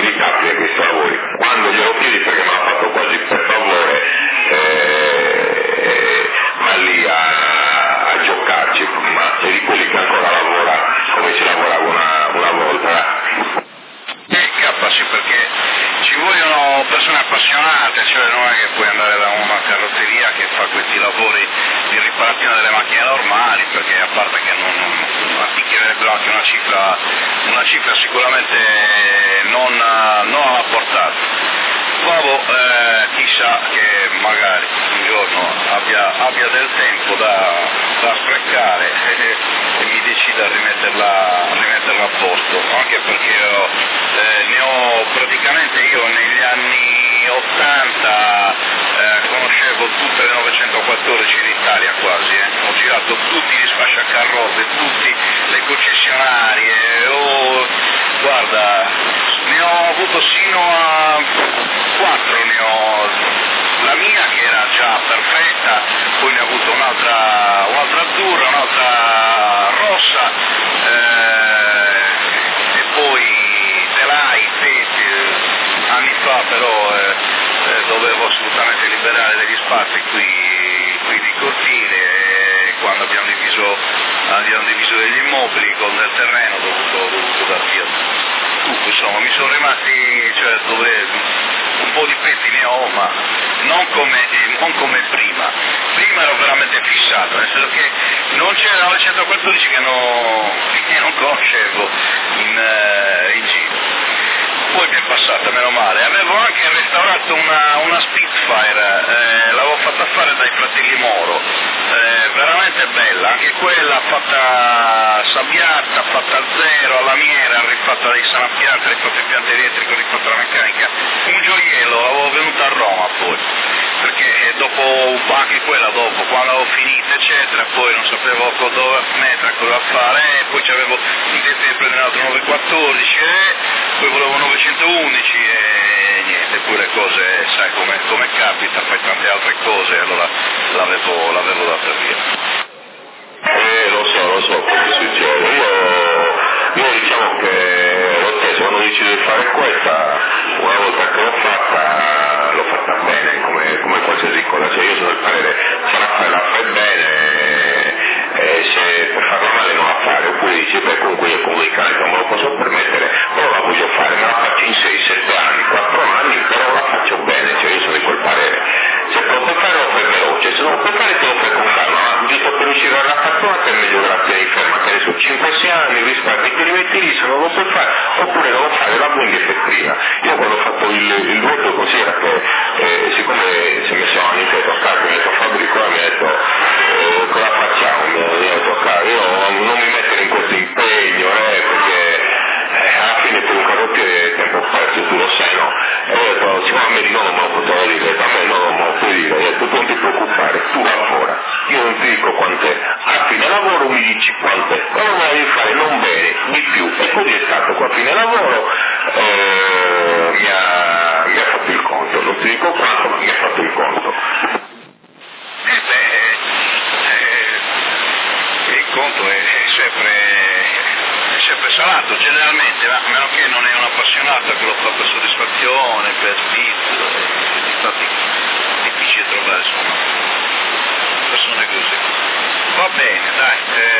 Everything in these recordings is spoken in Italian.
di Capri a questi lavori. Quando glielo chiedi, perché me l'ha fatto quasi per favore, va lì a giocarci, ma è di quelli che ancora lavora come ci lavorava una volta. Sì, perché ci vogliono persone appassionate, cioè non è che puoi andare da una carrozzeria che fa questi lavori di riparazione delle macchine normali, perché a parte che non picchierebbero anche una cifra sicuramente non alla portata. Chissà che magari un giorno abbia del tempo da sprecare e mi decida a rimetterla a posto, anche perché praticamente io negli anni 80 conoscevo tutte le 914 in Italia quasi, ho girato tutti gli sfasciacarrozze, tutte le concessionarie, guarda, ne ho avuto sino a 4, la mia che era già perfetta, poi ne ho avuto un'altra azzurra, un'altra rossa, e poi telai, anni fa però dovevo assolutamente liberare degli spazi qui di cortile, e quando abbiamo diviso degli immobili con del terreno ho dovuto dar via tutto, insomma mi sono rimasti, cioè dove un po' di pezzi ne ho, ma non come prima ero veramente fissato, nel senso che non c'era 914 che non conoscevo in giro. Poi mi è passata, meno male. Avevo anche restaurato una Spitfire, l'avevo fatta fare dai fratelli Moro, veramente bella, anche quella fatta sabbiata, fatta a zero, alla miera, rifatta dai sanappianti, rifatta impianto elettrico, rifatta la meccanica, un gioiello, l'avevo venuta a Roma poi, perché anche quella dopo, quando avevo finito eccetera, poi non sapevo dove mettere, cosa fare, e poi c'avevo intento di prendere un altro 914, poi volevo 911 e niente, poi le cose, sai come capita, fai tante altre cose, allora l'avevo data via. Lo so come succede. Io diciamo che lo stesso, quando decido di fare questa, una volta che l'ho fatta bene, come qualsiasi cosa, cioè io sono del parere, se la fai bene, se per farla male non la fare, oppure dici, beh comunque io comunicare non me lo posso permettere, però la voglio fare, me la faccio in 6-7 anni, 4 anni, però la faccio bene, cioè io sono di quel parere. Se te lo puoi fare lo fai veloce, se non lo puoi fare te lo fai con calma, ma giusto per riuscire alla fatturata è meglio che la tieni ferma, che adesso 5-6 anni risparmi che li metti lì, se non lo puoi fare, oppure non lo fare la quindi è prima. Io quando ho fatto il voto così era che siccome si è messo a toccare, mi ha detto Fabbrico, mi ha detto cosa facciamo, mi ha toccato, io non mi mettere in questo impegno, perché alla fine per un carrozziere è tempo perso, tu lo sai, no? E ho detto, siccome a me di no non me lo potevo dire, a me no non me lo puoi dire, ho detto tu non ti preoccupare, tu lavora, io non ti dico quant'è, a fine lavoro mi dici quant'è, però me la devi fare non bene, di più, e così è stato, qua a fine lavoro mi ha fatto il conto, non ti dico quanto, ma mi ha fatto il conto. Il conto è sempre salato generalmente, a meno che non è un appassionato che lo fa per soddisfazione, per spizzo, infatti è difficile trovare insomma persone così. Va bene, dai,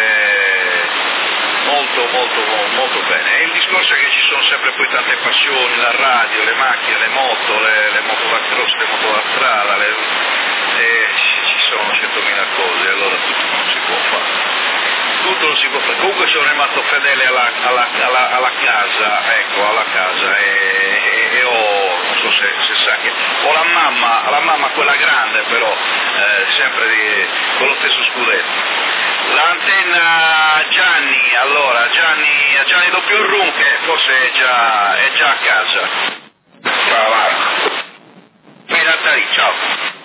molto bene. E il discorso è che ci sono sempre poi tante passioni, la radio, le macchine, le moto da cross, le moto da strada, ci sono 100.000 cose, allora tutto non si può fare. Tutto non si può fare. Comunque sono rimasto fedele alla casa, e ho, non so se sa che ho la mamma quella grande però sempre con lo stesso scudetto. L'antenna Gianni doppio room, che forse è già a casa. Ciao Marco. Natali, ciao.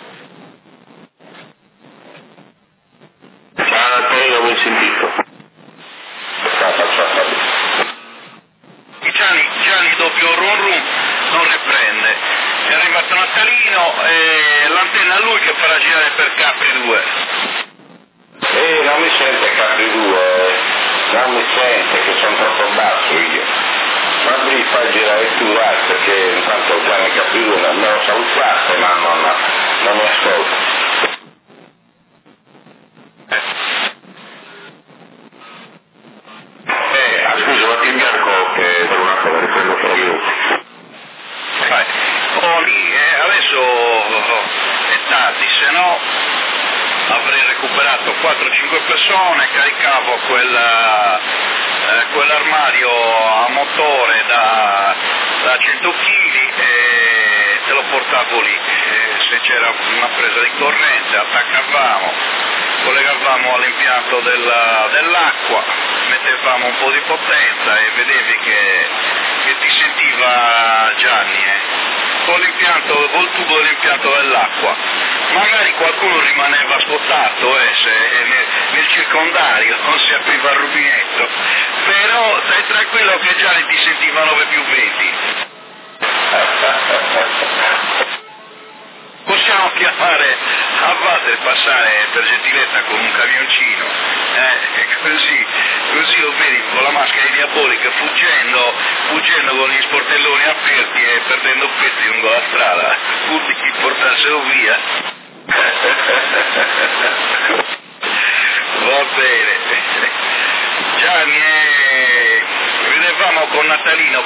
Ciao Antonio, ben sentito. Gianni doppio rum non ne prende. È arrivato Natalino e l'antenna a lui che farà girare per Capri 2. Non mi sente Capri 2, non mi sente che sono troppo basso io. Fabri fa girare tu l'altro, 4-5 persone, caricavo quell'armadio a motore da 100 kg e te lo portavo lì. Se c'era una presa di corrente attaccavamo, collegavamo all'impianto dell'acqua, mettevamo un po' di potenza e vedevi che ti sentiva Gianni, col tubo dell'impianto dell'acqua. Magari qualcuno rimaneva scottato se nel circondario non si apriva il rubinetto, però stai tranquillo che Gianni ti sentiva 9+20. Possiamo chiamare a Walter, passare per gentilezza con un camioncino, così lo vedi con la maschera diabolica fuggendo con gli sportelloni aperti e perdendo pezzi lungo la strada, pur di portarselo via. Va bene. Gianni, vedevamo con Natalino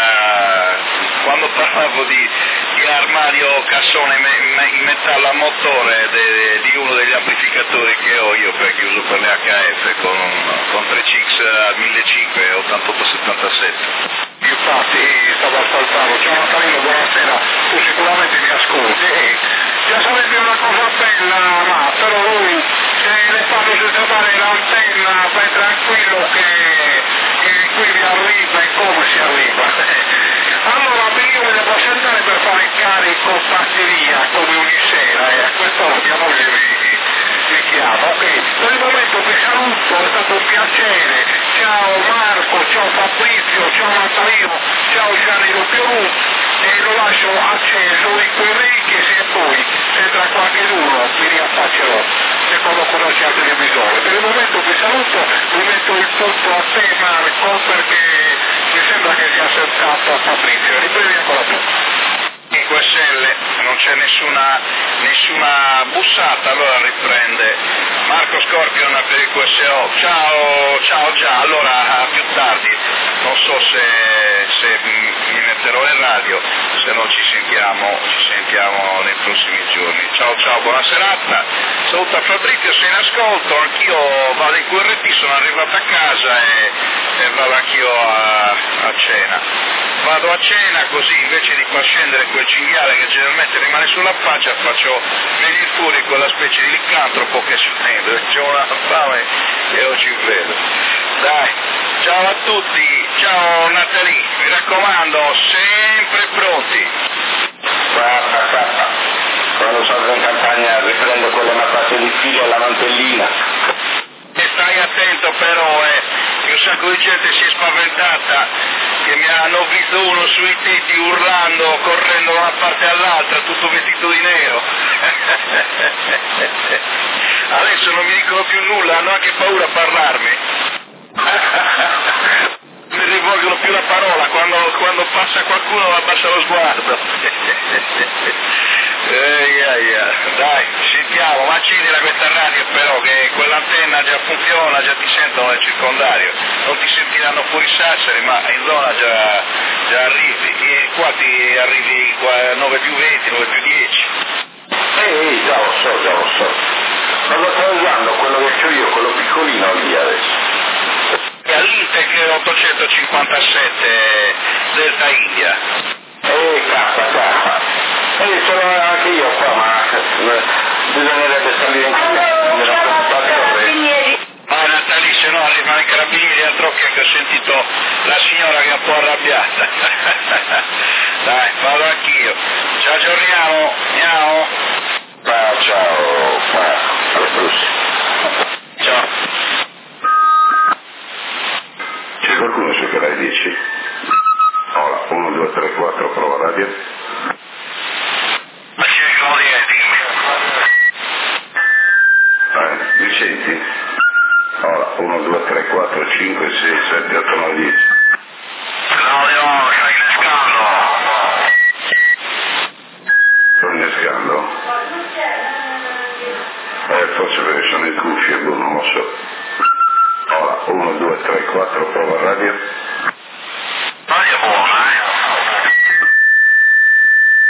quando parlavo di armadio cassone in metallo a motore di uno degli amplificatori che ho io, perché uso per le HF con 3CX a 1500 8877. Infatti stavo ascoltando. Ciao Natalino, buonasera, tu sicuramente mi ascolti. Già sarebbe una cosa bella, ma però lui se le fanno sistemare l'antenna, fai tranquillo che qui vi arriva e come si arriva. Allora io me ne posso andare per fare carico batteria come ogni sera e a quest'ora mia moglie mi chiama. Ok, per il momento vi saluto, è stato un piacere. Ciao Marco, ciao Fabrizio, ciao Natalino, ciao Gianni Rupionu e lo lascio acceso in quei righi e poi se tra qualche giorno mi riaffaccerò secondo conosce al televisore. Per il momento vi saluto, vi metto il punto a te Marco perché mi sembra che sia sentato Fabrizio, riprendi ancora tu. In QSL non c'è nessuna bussata, allora riprende Marco Scorpion per il QSO. Ciao già, allora a più tardi, non so se mi metterò in radio, se no ci sentiamo nei prossimi giorni. Ciao, buona serata, saluta Fabrizio, sei in ascolto, anch'io vado in QRT, sono arrivato a casa e vado anch'io a cena. Vado a cena così invece di far scendere quel cinghiale che generalmente rimane sulla faccia faccio venire fuori quella specie di licantropo che scende, c'ho una fame e non ci vedo. Dai, ciao a tutti, ciao Natalie, mi raccomando, sempre pronti. Guarda, quando sono in campagna riprendo quelle mazzate di filo alla mantellina. E stai attento però, che un sacco di gente si è spaventata, che mi hanno visto uno sui tetti urlando, correndo da una parte all'altra, tutto vestito di nero. Adesso non mi dicono più nulla, hanno anche paura a parlarmi. Mi rivolgono più la parola, quando passa qualcuno abbassa lo sguardo. Dai, sentiamo, ma accendila questa radio però che quell'antenna già funziona, già ti sentono nel circondario, non ti sentiranno fuori Sassari, ma in zona già arrivi, e qua ti arrivi 9+20, 9+10. Già lo so. Ma lo sto usando quello che c'ho io, quello piccolino lì adesso. E all'Intec 857 Delta India. K. Sono anche io qua, ma bisognerebbe salire in nella compagnia. Ma Natalie, se no arrivano i carabinieri a Trocchia che ho sentito la signora che è un po' arrabbiata. Dai, vado anch'io. Ci aggiorniamo, ciao. Ciao, alla prossima. Ciao. C'è qualcuno su Canale 10? Ora, 1, 2, 3, 4, prova radio. Mi senti? Ora, 1, 2, 3, 4, 5, 6, 7, 8, 9, 10. Claudio, stai innescando. Sto innescando? Forse perché sono in cuffie, non lo so. Ora, 1, 2, 3, 4, prova radio. Radio buona,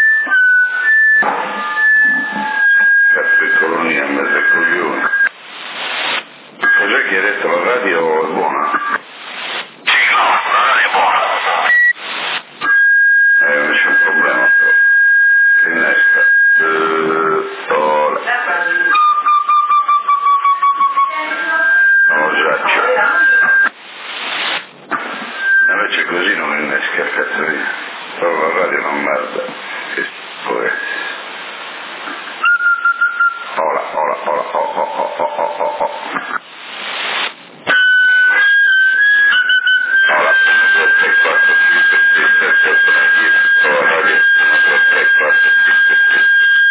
merda. Che schifo è. Hola. Hola, 1, 2, 3, 4, 5, 6, 7, 8, 9, 10, prova radio, 1, 2, 3, 4, 5, 6.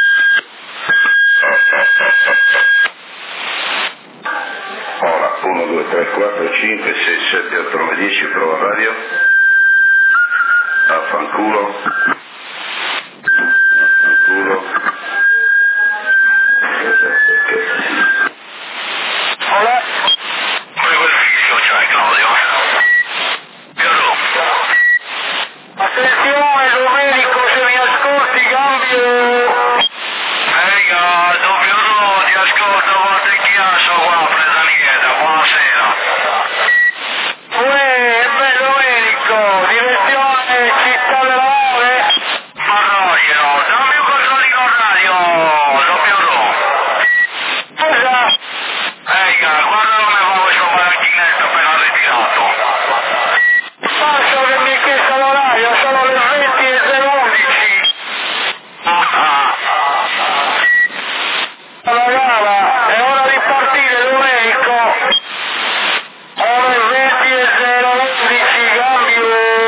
Hola, 1, 2, 3, 4, 5, 6, 7, 8, 9, 10, prova radio. Affanculo. Hola. Come quel fischio c'hai, Claudio? Piero. Attenzione Domenico, se mi ascolti cambio. Piero, ti ascolto, guarda il chiasso qua, presa niente, buonasera. Uè, Domenico, direzione Città della Ore. Ma no, dammi un controllino radio, Piero. Cosa? Guarda come fa questo paranchinetto appena ritirato. Basta che mi hai chiesto l'orario, sono le 20:11. Allora, è ora di partire Domenico. Ore 20:11, cambio.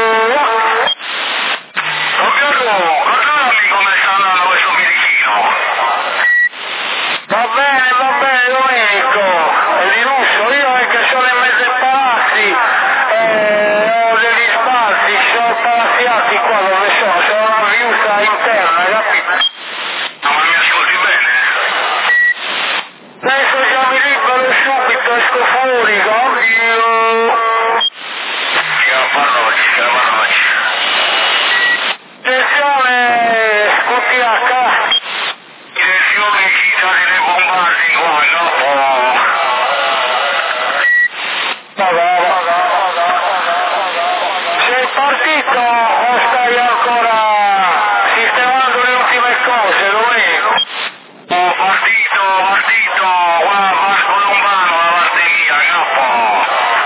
Piero, controllami come sta andando questo birichino. Va bene Domenico, è di lusso, io è che sono in mezzo ai palazzi, ho degli spazi, sono palaziati qua dove sono una viuta interna, capito? Ma mi ascolti bene? Adesso già mi libero subito, esco fuori, cambio. Che parrocci. Attenzione, QTH. Direzione città delle bombardi qua, no? Sei partito o stai ancora sistemando le ultime cose, Domenico? Ho partito, qua Vasco Lombano, la parte mia, capo.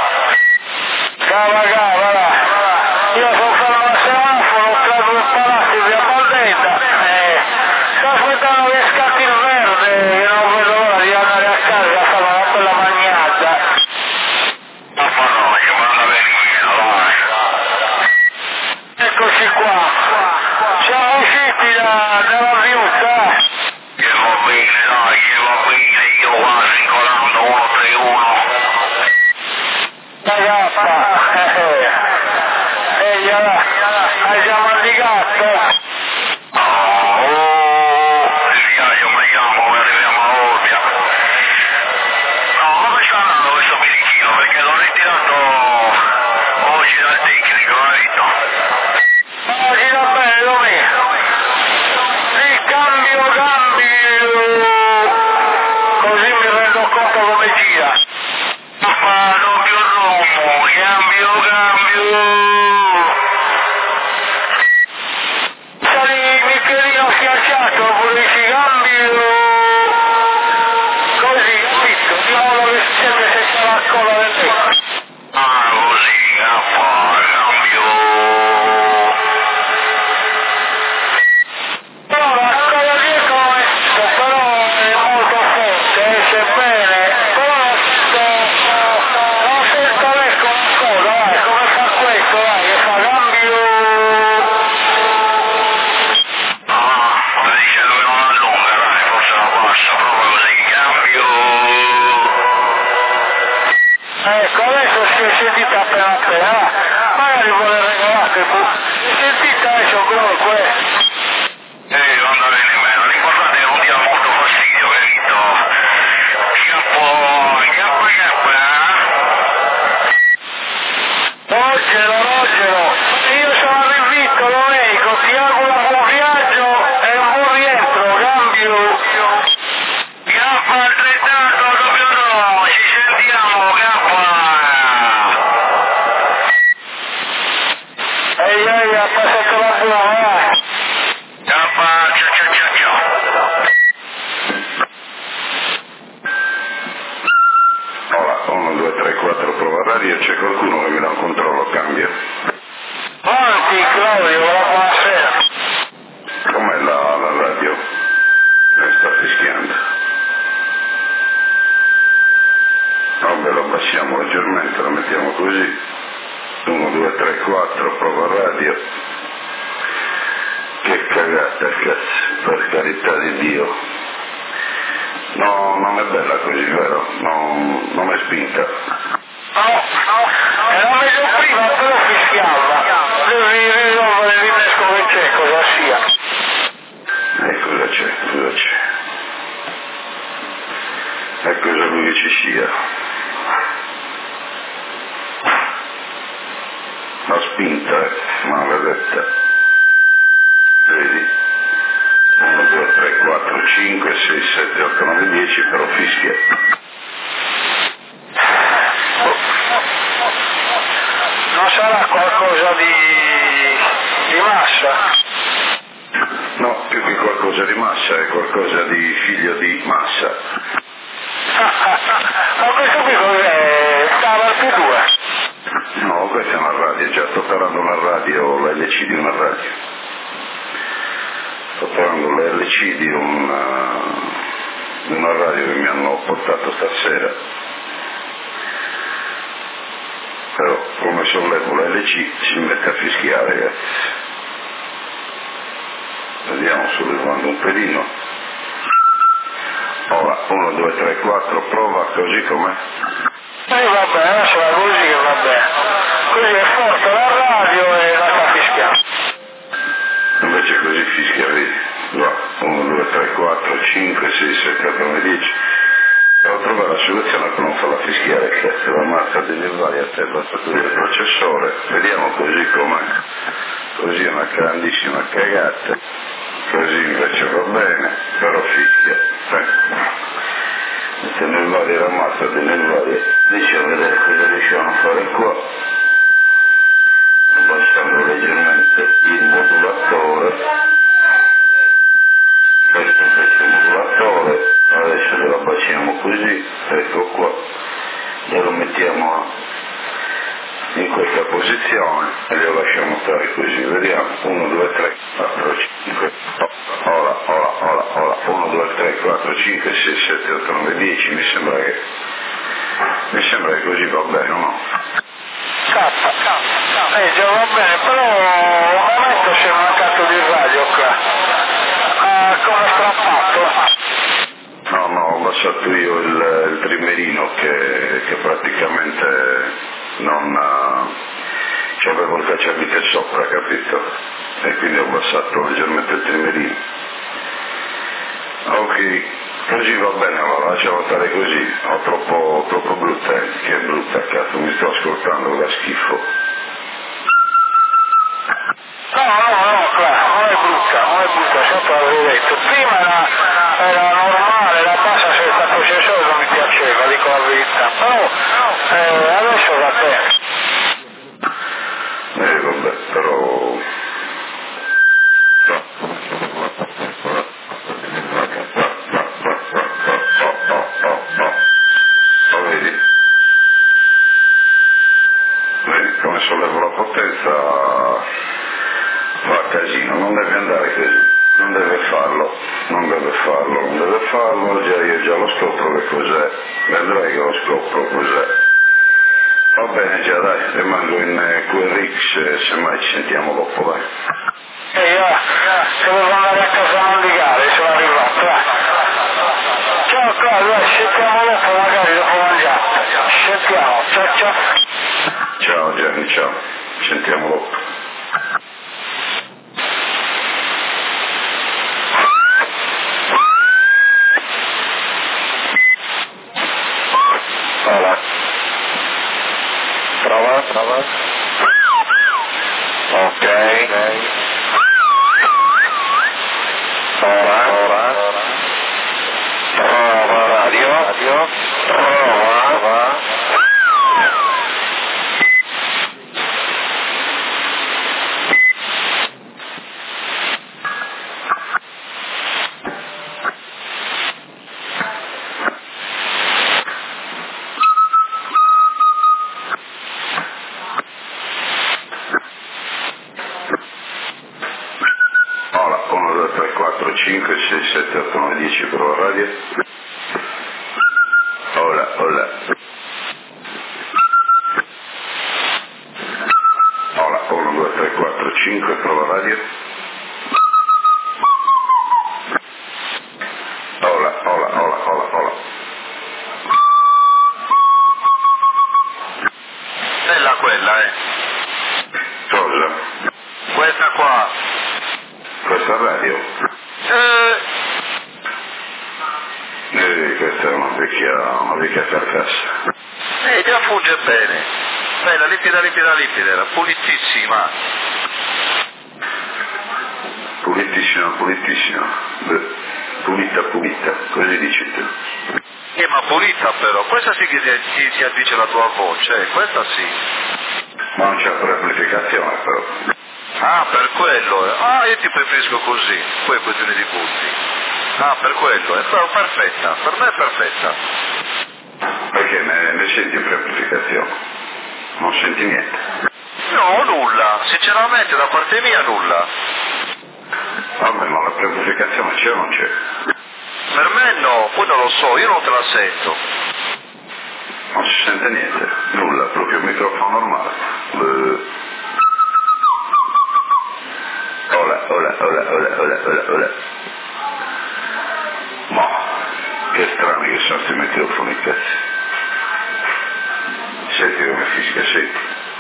Cava, là. Io sono fermo al semaforo, ho preso il palazzo di Abaldetta e sto aspettando che scatti il verde, che non vedo l'ora di andare a casa a fare una bella magnata. Ma parrocchia, ma la venina, vai. Eccoci qua, siamo usciti dalla viuta. Che va bene, io qua svincolando 131. Ehi, là, hai già mal di gatto? Io mi chiamo, poi arriviamo a Olbia. No, come sta andando questo birichino? Perché l'ho ritirato oggi dal tecnico, capito? Oggi va bene, Domenico. Sì, gatta, cazzo, per carità di Dio. No, non è bella così, vero? Non è spinta. No, era meglio prima, però fischiava. Devi risolvere l'innesco che c'è, cosa sia. Cosa c'è? È cosa lui che ci sia. La spinta, maledetta. Vedi? 1, 2, 3, 4, 5, 6, 7, 8, 9, 10, però fischia. Non sarà qualcosa di massa? No, più che qualcosa di massa, è qualcosa di figlio di massa. Ma questo qui cos'è? Stava al P2? No, questa è una radio, già sto parlando una radio, l'LC di una radio. Sto parlando l'LC di una radio che mi hanno portato stasera. Però come sollevo l'LC si mette a fischiare, ragazzi. Vediamo sollevando un pelino. Ora 1, 2, 3, 4, prova così com'è. Vabbè, adesso va così, vabbè. Così è forte la radio e la sta fischiando. Invece così fischia, vedi? 1, 2, 3, 4, 5, 6, 7, 8, 9, 10. Devo trovare la soluzione che non fa la fischiare, cazzo, la mazza degli vari a te, basta togliere il processore. Vediamo così com'è. Così è una grandissima cagata. Così invece va bene, però fischia. Mettendo il vario la mazza delle varie. Riusciamo a vedere cosa riusciamo a fare qua. Abbassando leggermente il modulatore. Questo invece è il modulatore. Adesso lo abbassiamo così, ecco qua. E lo mettiamo in questa posizione e lo lasciamo stare così. Vediamo. 1, 2, 3, 4, 5. Ora. 1, 2, 3, 4, 5, 6, 7, 8, 9, 10. Mi sembra che così va bene, no? Già va bene, però un momento si è mancato di radio qua. Come strappato? No, ho abbassato io il trimerino che praticamente non c'avevo il cacciavite sopra, capito? E quindi ho abbassato leggermente il trimerino. Ok, così va bene, allora lasciamo stare così. Ho troppo brutta, che è brutta, cazzo, mi sto ascoltando, da schifo. No, non è brutta, sempre l'avevo detto. Prima era normale, la bassa senza processore non mi piaceva, dico la verità, però adesso va bene. Vabbè, però... Vedi come sollevo la potenza, fa casino, non deve andare così, non deve farlo, io già lo scopro che cos'è, vedrai che lo scopro cos'è. Va bene, già dai, rimango in QRX, semmai ci sentiamo dopo, dai. Se devo andare a casa a navigare, sono arrivato, vai. Ciao Claudio, ci sentiamo dopo, magari dopo mangiare. Ci sentiamo, ciao. Ciao Gianni, ciao, ci sentiamo dopo. Prova. Ok. Ora. Prova radio. Prova. Ora, 1, 2, 3, 4, 5, 6, 7, 8, 9, 10, prova radio. Ora. Ora, 1, 2, 3, 4, 5, prova radio. qua? Questa radio? Questa è una vecchia carcassa. Già funge bene. Bella, limpida, pulitissima. Pulitissima. Beh, pulita, così dici tu. Ma pulita però, questa sì che ti addice la tua voce, questa sì. Ma non c'è preamplificazione però. Ah, per quello. Ah, io ti preferisco così, poi è questione di gusti. Ah, per quello, è perfetta, per me è perfetta. Perché ne senti preamplificazione? Non senti niente? No, nulla, sinceramente da parte mia nulla. Vabbè, ma la preamplificazione c'è o non c'è? Per me no, poi non lo so, io non te la sento. Non si sente niente, nulla, proprio il microfono normale. Ola. Ma che strani che sono questi microfoni, cazzo. Senti come fischia, senti.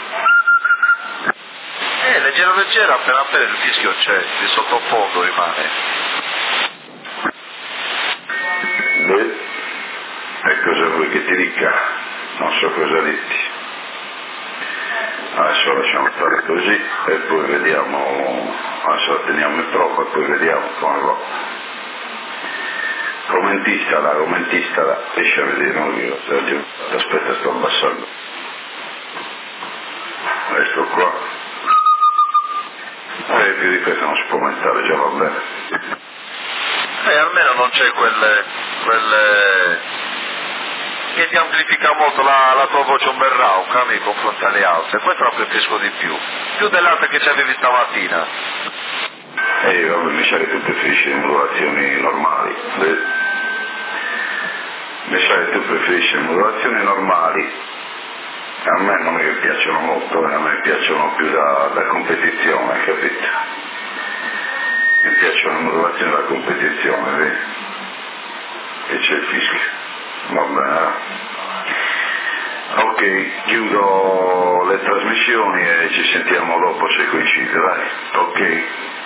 Leggera, appena il fischio c'è, di sottofondo rimane. E cosa vuoi che ti dica? Non so cosa dirti. Adesso lasciamo stare così e poi vediamo, adesso la teniamo in prova e poi vediamo come va. Commentistala, riesci a vedere io, aspetta, sto abbassando. Ecco qua. Più di questo non si può aumentare, già va bene. Almeno non c'è quelle che ti amplifica molto la tua voce un bel rauca nei confronti alle altre, questo la preferisco di più dell'altra che ci avevi stamattina. Vabbè, mi sa che tu preferisci le modulazioni normali. Mi sa che tu preferisci le modulazioni normali. A me non mi piacciono molto, a me piacciono più da competizione, capito? Mi piacciono le modulazioni da competizione, vedi? E c'è il fischio. Va bene. Ok, chiudo le trasmissioni e ci sentiamo dopo se coincide, dai. Ok,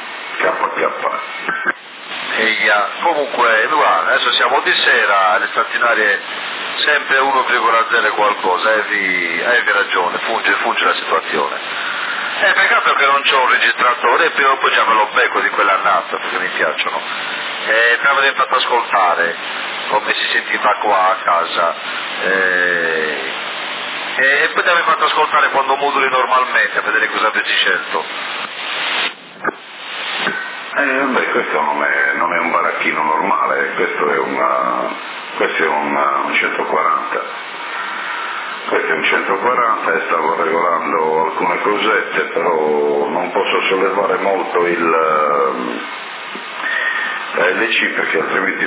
KK. Comunque, adesso siamo di sera, alle straordinarie sempre 1,0 qualcosa, avevi ragione, funge la situazione. Peccato che non c'ho un registratore e prima o poi già me lo becco di quell'annata perché mi piacciono. Te l'avrei fatto ascoltare come si sentiva qua a casa. E poi ti avrei fatto ascoltare quando moduli normalmente a vedere cosa avessi scelto. Beh, questo non è un baracchino normale, questo è un 140. Questo è un 140 e stavo regolando alcune cosette, però non posso sollevare molto l'EC perché altrimenti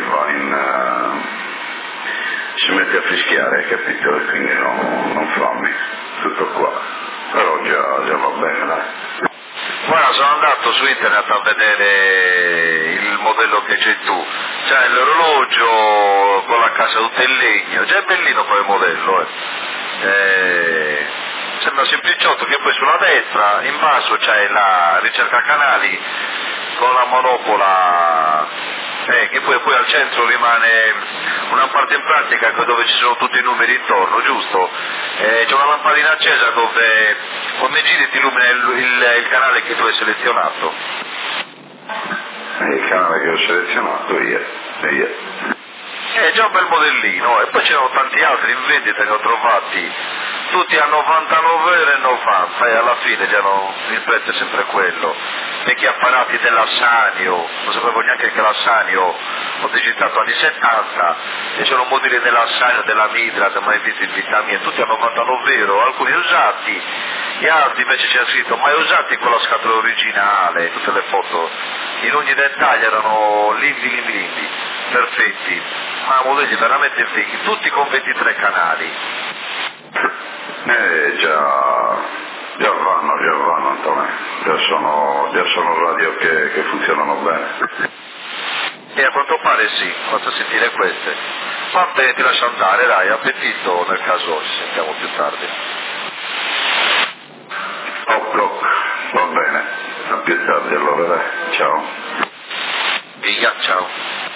si mette a fischiare, capito? E quindi non fammi, tutto qua. Però già va bene, dai. Guarda, sono andato su internet a vedere il modello che c'è tu, c'è l'orologio con la casa tutta in legno, già è bellino quel modello, sembra sempliciotto che poi sulla destra in basso c'è la ricerca canali con la monopola, che poi al centro rimane una parte in pratica dove ci sono tutti i numeri intorno, giusto? C'è una lampadina accesa dove come giri ti illumina il canale che tu hai selezionato. Il canale che ho selezionato io. È già un bel modellino, e poi c'erano tanti altri in vendita che ho trovati, tutti a 99,90 € e alla fine già il prezzo è sempre quello. Vecchi apparati dell'Assanio, non sapevo neanche che l'Assanio ho digitato anni 70, e c'erano modelli dell'Assanio, della Midra, da mai visto in vita mia, tutti a 99 €, alcuni usati, gli altri invece c'era scritto mai usati con la scatola originale, tutte le foto in ogni dettaglio erano limbi, perfetti, ma modelli veramente fighi, tutti con 23 canali. Già vanno Antonio, già sono radio che funzionano bene. E a quanto pare sì, faccio sentire queste. Va bene, ti lascio andare, dai, appetito nel caso ci sentiamo più tardi. Va bene, a più tardi allora, dai. Ciao. Via, ciao.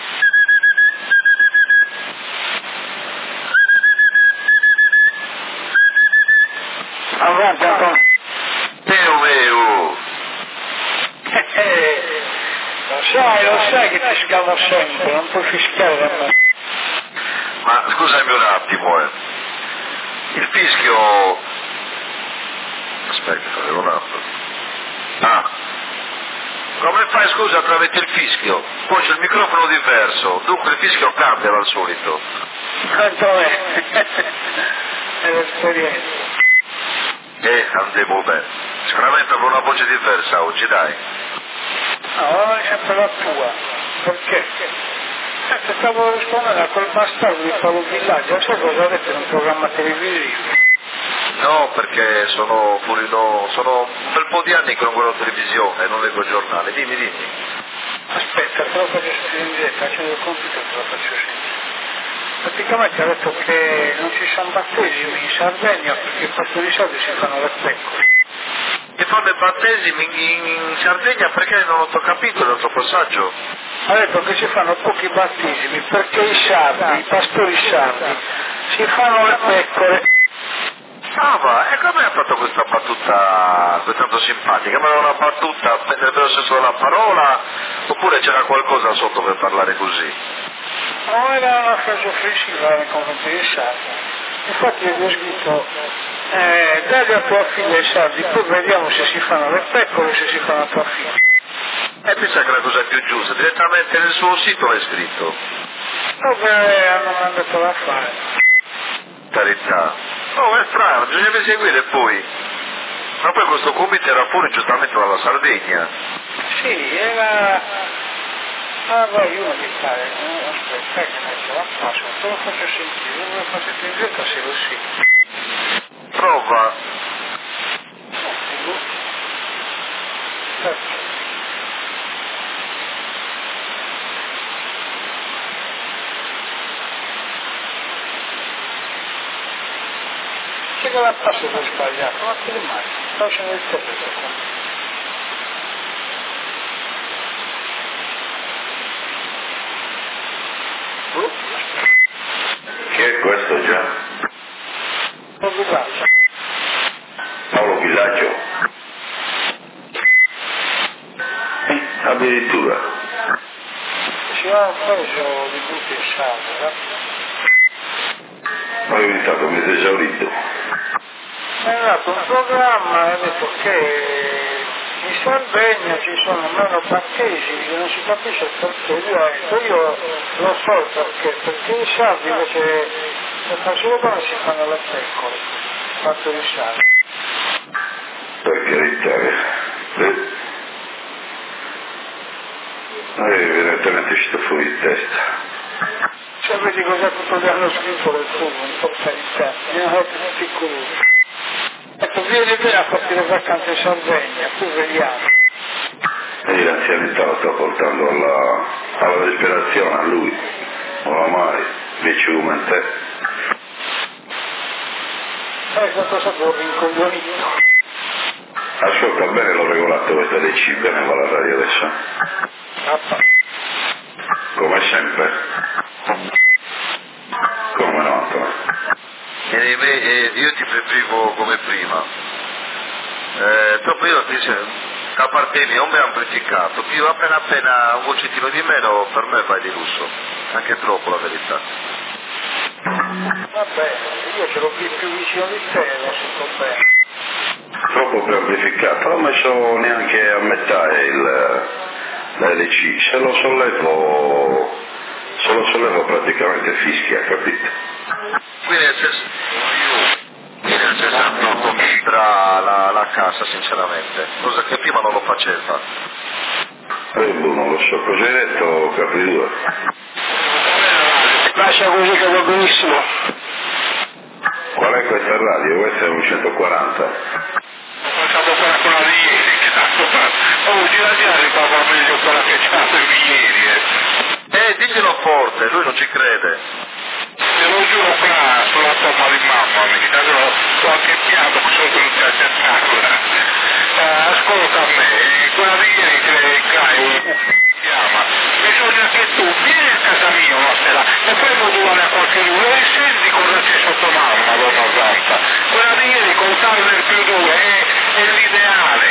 Avanti, Antonio. Meu. Lo sai che ti scavo sempre, non puoi fischiare da me. Ma scusami un attimo, il fischio... Aspetta, facevo un attimo. Ah, come fai, scusa, a tramite il fischio? Poi c'è il microfono diverso, dunque il fischio cambia dal solito. Quanto è? È l'esperienza. Andiamo bene. Sicuramente avrò una voce diversa oggi, dai. No, è sempre la tua. Perché? Ti stavo rispondendo a quel bastardo di Paolo Villaggio, sai cosa ha detto in un programma televisivo? No, perché sono fuori, sono un bel po' di anni che non guardo televisione, non leggo giornale. Dimmi. Aspetta, te lo faccio sentire in diretta, facendo il computer te lo faccio sentire. Praticamente ha detto che non ci sono battesimi in Sardegna perché i pastori sardi si fanno le pecore. E fanno i battesimi in Sardegna perché non ho capito il nostro passaggio? Ha detto che si fanno pochi battesimi perché i sardi, i pastori sardi, si fanno le pecore. Ah, va, e come ha fatto questa battuta tanto simpatica? Ma era una battuta nel vero senso della parola oppure c'era qualcosa sotto per parlare così? No, era una frase offensiva nei confronti dei sardi. Infatti gli ho scritto, dai a tua figlia i sardi, poi vediamo se si fanno le pecore o se si fanno a tua figlia. E pensa che è la cosa più giusta, direttamente nel suo sito l'hai scritto. Dove hanno mandato da fare. Carità. Oh, è strano, bisogna seguire poi. Ma poi questo comite era fuori giustamente dalla Sardegna. Sì, era... Ah, vai, uno di fare, aspetta, che metto la faccia, te lo faccio sentire, non lo faccio sentire in diretta se lo senti. Prova. Perché? C'è che la passo per sbagliato, ma che mai? Sto facendo il telefono. Chi è questo già? Paolo Villaggio. Addirittura. Si ha preso di tutti i saldi, Ma è diventato un mese esaurito. è dato un programma e ha detto che in Sardegna ci sono meno battesimi, che non si capisce perché. Io lo so perché i sardi invece le fasole si fanno le pecore, fatto di sardi. Per carità. Evidentemente ci sto fuori di testa. Se vedi cosa tutto gli hanno scritto del tubo, un po' carità, ne hanno fatto tutti i colori. Ecco, vieni bene a farti le vacanze in Sardegna, poi vediamo. E l'anzianità lo sta portando alla disperazione a lui. Oramai, invece come te. Sai qualcosa che ho rincoglionito? Ascolta bene, l'ho regolato questa decibel, ne va la radio adesso. Come sempre. Come no, Antonio? Io ti preferivo come prima. Dopo io da parte mia non mi ha amplificato, più appena un vocetino di meno per me vai di lusso, anche troppo la verità. Vabbè, io ce l'ho più vicino di te, lo sento bene. Troppo più amplificato, l'ho messo neanche a metà l'LC, se lo sollevo praticamente fischia, capito? Quindi nel 68 tra la casa sinceramente, cosa che prima non lo faceva. Non lo so, cosa hai detto, Capri2? Lascia così che va benissimo. Qual è questa radio? Questa è un 140. Facciamo quella di ieri, che tanto girare papà meglio quella che c'ha ieri. Diglielo forte, lui non ci crede. Te lo giuro qua sulla tomba di mamma, mi dice, l'ho anche pianto, mi sono venuti a cercarla. Ascolta a me, quella di bisogna che tu vieni a casa mia una sera e poi modulare a qualche livello e senti cosa c'è sotto mano, Madonna Santa. Quella di ieri con Turner più 2 è l'ideale.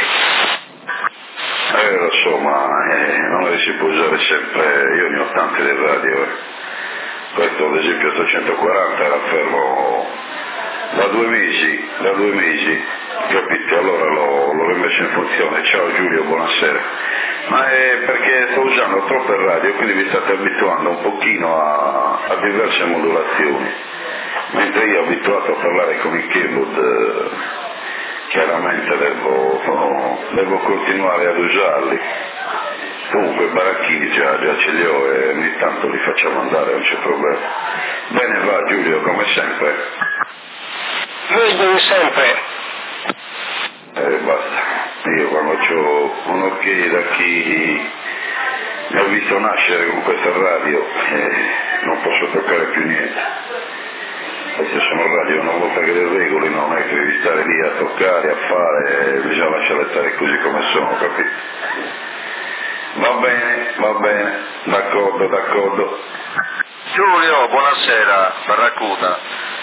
Lo so, ma non si può usare sempre, io ne ho tante del radio. Questo ad esempio 840 era fermo da due mesi, capite? Allora l'ho rimesso in funzione. Ciao Giulio, buonasera. Ma è perché sto usando troppe radio, quindi vi state abituando un pochino a diverse modulazioni, mentre io abituato a parlare con il keyboard, chiaramente devo continuare ad usarli. Comunque i baracchini già ce li ho e ogni tanto li facciamo andare, non c'è problema. Bene, va Giulio, come sempre. Meglio di sempre. Basta. Io quando ho un ok da chi mi ha visto nascere con questa radio, non posso toccare più niente. Queste sono radio, una volta che le regoli non è che devi stare lì a toccare, a fare, bisogna lasciarle stare così come sono, capito? Va bene, d'accordo. Giulio, buonasera, Barracuda.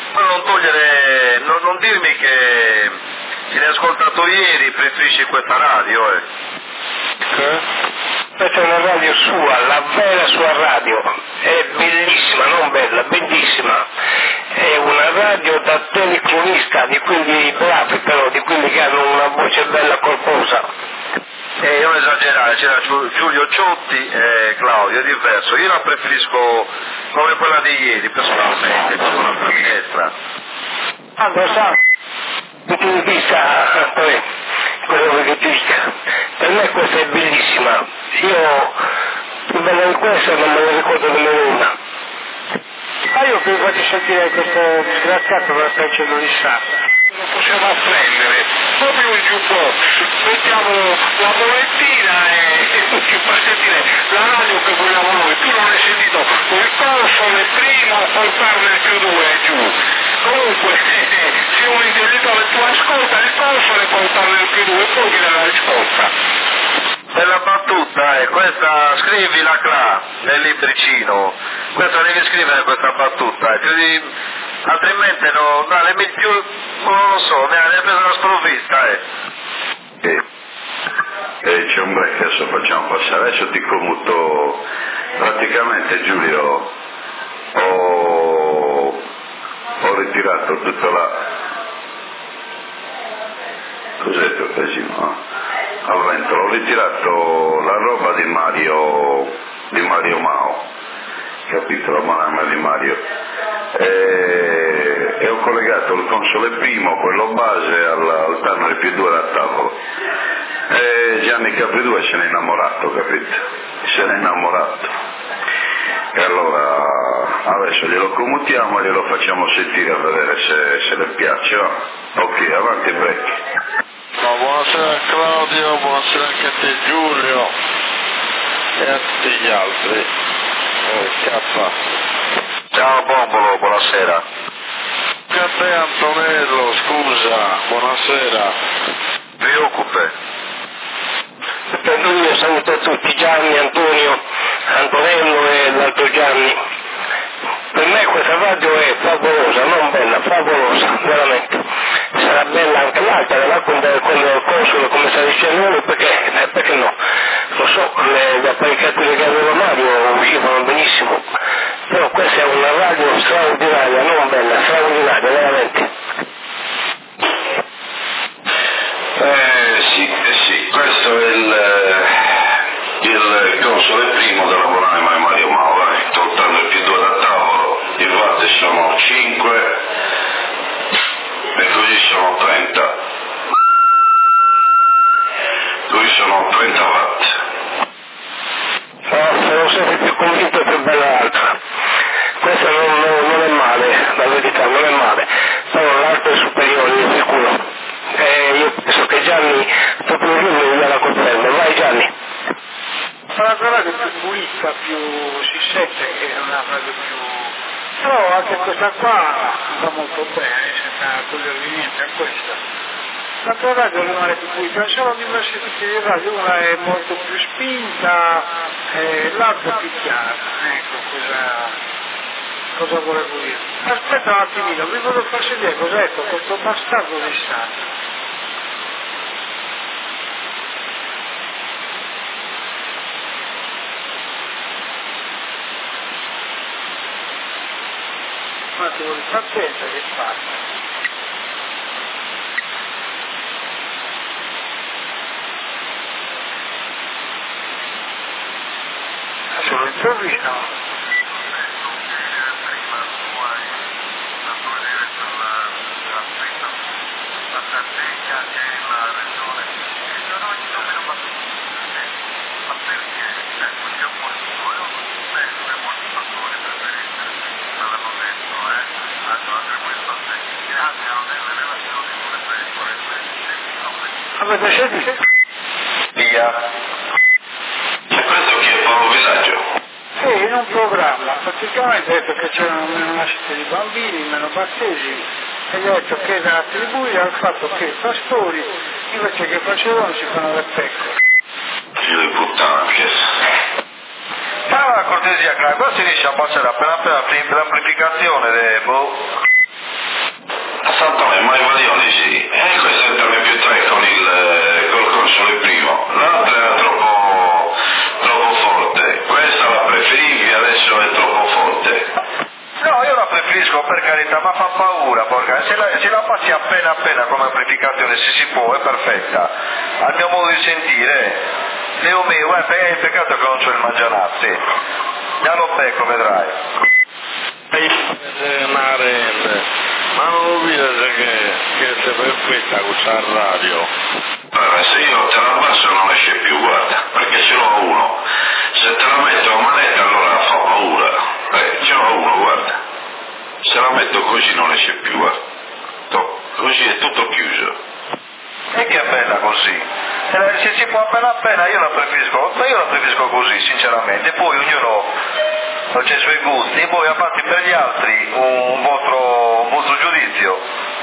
Ma non dirmi che l'hai ascoltato ieri, preferisci questa radio, Questa è una radio sua, la vera sua radio, è bellissima, non bella, bellissima. È una radio da telecronista, di quelli bravi però, di quelli che hanno una voce bella corposa. Non esagerare, c'era Giulio Ciotti e Claudio, è diverso. Io la preferisco come quella di ieri, personalmente, con una finestra. Lo sa, punto di vista, quello che ti dica. Per me questa è bellissima. Io, più bella di questa, non me ne ricordo nemmeno una. Io vi faccio sentire questo disgraziato che sta facendo di sciarpa. Lo possiamo apprendere, proprio il jukebox, mettiamo la molettina e ci fa sentire la radio che vogliamo noi. Tu non hai sentito il console primo, poi Turner più 2 giù. Comunque, se uno intelligente tu ascolta il console, poi Turner più 2 e poi viene la risposta. Bella battuta, questa scrivila Cla nel libricino, questa devi scrivere questa battuta, altrimenti non lo so, mi ha preso una sprovvista. C'è un break, adesso facciamo passare, adesso ti commuto, praticamente Giulio, ho ritirato tutta cos'è il casino? Ho ritirato la roba di Mario Mao, capito? La mamma di Mario, e ho collegato il console primo, quello base, al Turner più 2 da tavolo, e Gianni Capri 2 se n'è innamorato, capito? Se n'è innamorato, e allora adesso glielo commutiamo e glielo facciamo sentire a vedere se le piace, va? Ok, avanti break. No, buonasera Claudio, buonasera anche a te Giulio e a tutti gli altri. Ciao Bombolo, buonasera. E a te Antonello, scusa, buonasera. Preoccupe. Per lui io saluto tutti, Gianni, Antonio, Antonello e l'altro Gianni. Per me questa radio è favolosa, non bella, favolosa, veramente. Sarà bella anche l'altra, con il console come sta dicendo, perché no? Lo so, le apparecchiature che aveva Mario uscivano benissimo, però questa è una radio straordinaria, non bella, straordinaria, veramente. Sì, questo è il console primo della buonanima di Mario Mao, tornando il più 2 da tavolo, i watt sono 5 e così sono 30. Qui sono 30 watt. Sono sempre più convinto che è bella l'altra. Questa non è male, la verità non è male, però l'altra è superiore, di sicuro. Io penso che Gianni, proprio lui mi dà la conferma. Vai Gianni. La radio più pulita, più si sente che è una radio più... Però anche questa qua va molto bene, senza togliervi niente a questa. l'altra radio rimane più pulita, ci sono diversi tipi di radio, una è molto più spinta, l'altra più chiara, ecco cosa volevo dire. Aspetta un attimino, vi voglio far sentire cos'è detto questo bastardo di Stato. Un attimo di pazienza che fa. Sono improvviso. Avete sentito? Via. E questo chi è? Paolo Villaggio? Sì, in un programma, praticamente ha detto che c'erano meno nascite di bambini, meno battesimi, e gli ha detto che era attribuire al fatto che i pastori, invece che facevano, si fanno le pecore. Figlio di puttana, che Ma la cortesia, qua si riesce a passare appena l'amplificazione esattamente, ma i varionici, e questo entra più 3 col console primo, l'altra era troppo forte, questa la preferivi, adesso è troppo forte. No, io la preferisco per carità, ma fa paura, porca. Se la passi appena come amplificazione, se si può, è perfetta. Al mio modo di sentire, Leo mio, è peccato che non c'ho il mangianazzi. Già lo becco, vedrai. Ma non lo vedete che è perfetta questa radio? Guarda, se io te la abbasso non esce più, guarda, perché ce l'ho uno. Se te la metto a manetta allora fa paura. Ce l'ho uno, guarda. Se la metto così non esce più, guarda. Così è tutto chiuso. E che è bella così. Se si può appena io la preferisco così, sinceramente. Poi ognuno ha i suoi gusti e poi avanti per gli altri un vostro giudizio.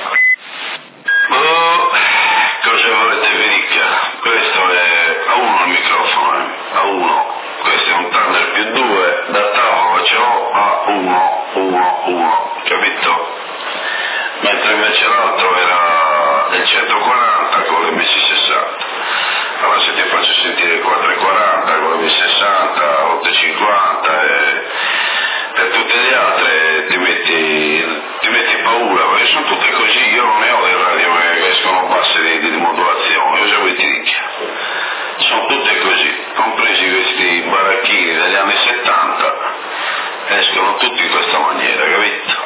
Cosa volete verifica? Questo è a uno il microfono, a uno. Questo è un Thunder più 2, da tavolo ce l'ho a 1, capito? Mentre invece l'altro era del 140 con l'MC60. Allora se ti faccio sentire il 440 con l'MC60, 850 e tutte le altre ti metti paura, perché sono tutte così, io non ne ho le radio che escono basse di modulazione, cosa vuoi ti dica? Sono tutte così, compresi questi baracchini degli anni 70, escono tutti in questa maniera, capito?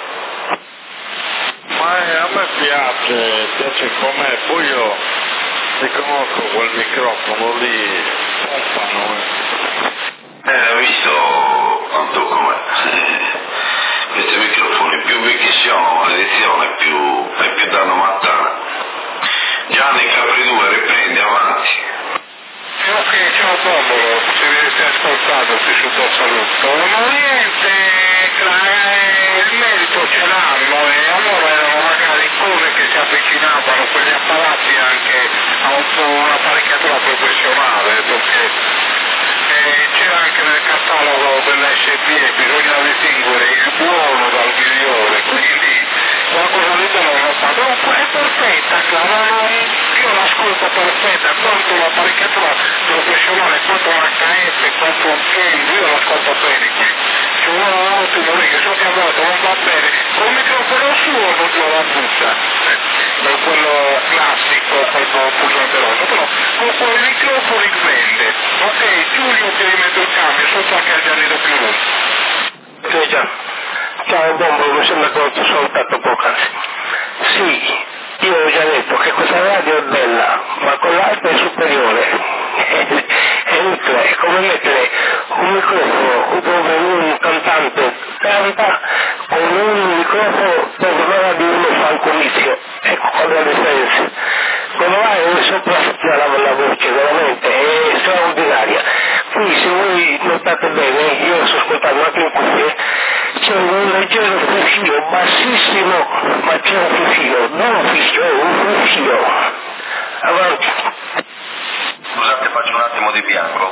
Ma a me piace com'è, poi io riconosco quel microfono lì, pompano. Hai visto quanto com'è? Questi microfoni più vecchi siano, l'edizione più danno mattana. Gianni Capri 2, riprendi, avanti. Ok, ciao Bombolo, se vi avete ascoltato qui su tuo saluto. Ma niente, il merito ce l'hanno e allora erano magari come che si avvicinavano quegli apparati anche a un'apparecchiatura professionale, perché c'era anche nel catalogo dell'SP e bisognava distinguere il buono dal migliore, quindi una cosa lì non l'ho fatto, è perfetta, Clara, io l'ascolto perfetta, quanto l'apparecchiatura professionale, quanto l'HF, quanto un film, io l'ascolto bene qui, c'è un ottimo lì che so che a volte non va bene, col microfono suo non lo la butta, non quello classico, quello pulsante rosso, però con quei microfoni vende, ok, Giulio ti rimetto il cambio, sotto anche a Gianni da più lungo. Sì, già. Ciao Bombo, mi sembra che ho salutato poc'anzi. Sì, io ho già detto che questa radio è bella, ma con l'altra è superiore. È utile, è come mettere un microfono dove un cantante canta con un microfono dove magari uno fa il comizio. Ecco qual è la differenza. Come vai sopra la voce, veramente, è straordinaria. Qui se voi notate bene, io sto ascoltando anche in cuffie, c'è un leggero fruscio, bassissimo, ma c'è un fruscio, non un fischio, è un fruscio. Avanti. Scusate, faccio un attimo di bianco.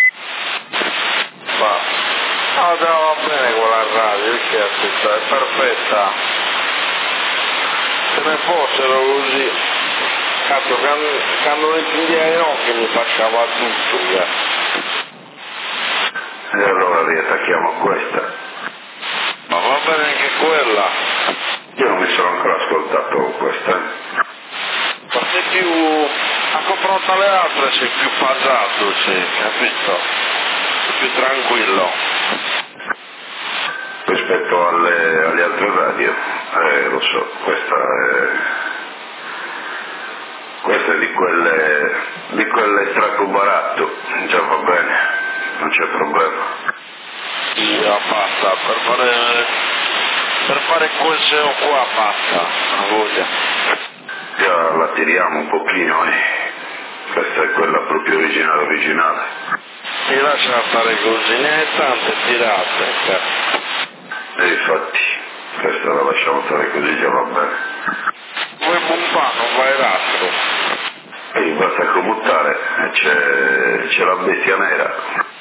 No, va bene quella radio, perché aspetta, è perfetta. Se ne fossero così, cazzo, quando mi tindiai in occhi mi faceva tutto, E allora riattacchiamo questa. Ma va bene anche quella. Io non mi sono ancora ascoltato questa. Ma sei più, a confronto alle altre sei più basato, sì, capito? Sei più tranquillo. Rispetto alle altre radio, lo so, questa è di quelle stracco baratto, già va bene, non c'è problema. Io basta, per fare quel seo qua basta, la voglia. Già la tiriamo un pochino e questa è quella proprio originale. Mi lascia stare così, ne hai tante tirate, E infatti, questa la lasciamo stare così, già va bene. vuoi pompano, vai rastro. E basta commutare, c'è la bestia nera.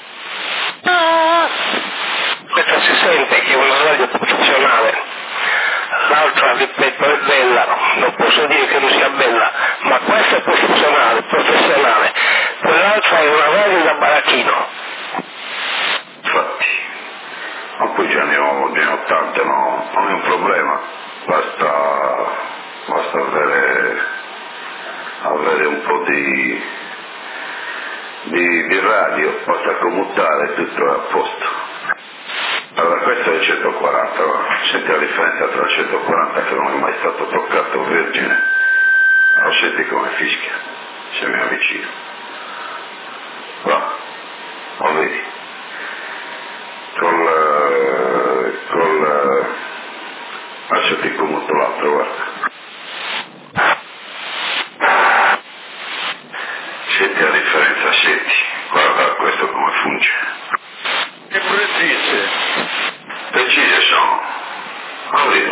Questa si sente che è una radio professionale. L'altra, ripeto, è bella, non posso dire che non sia bella, ma questa è professionale. Quell'altra è una radio da baracchino. Infatti, ma poi già ne ho tante, no? Non è un problema, basta avere un po' di radio, basta commutare, tutto è a posto. Allora questo è il 140, senti la differenza tra il 140 che non è mai stato toccato vergine, lo senti come fischia, se mi avvicino. Va, lo vedi? Lasciati commuto l'altro, guarda. Senti la differenza, senti, guarda questo come funge. Che Precise sono, lo vedo.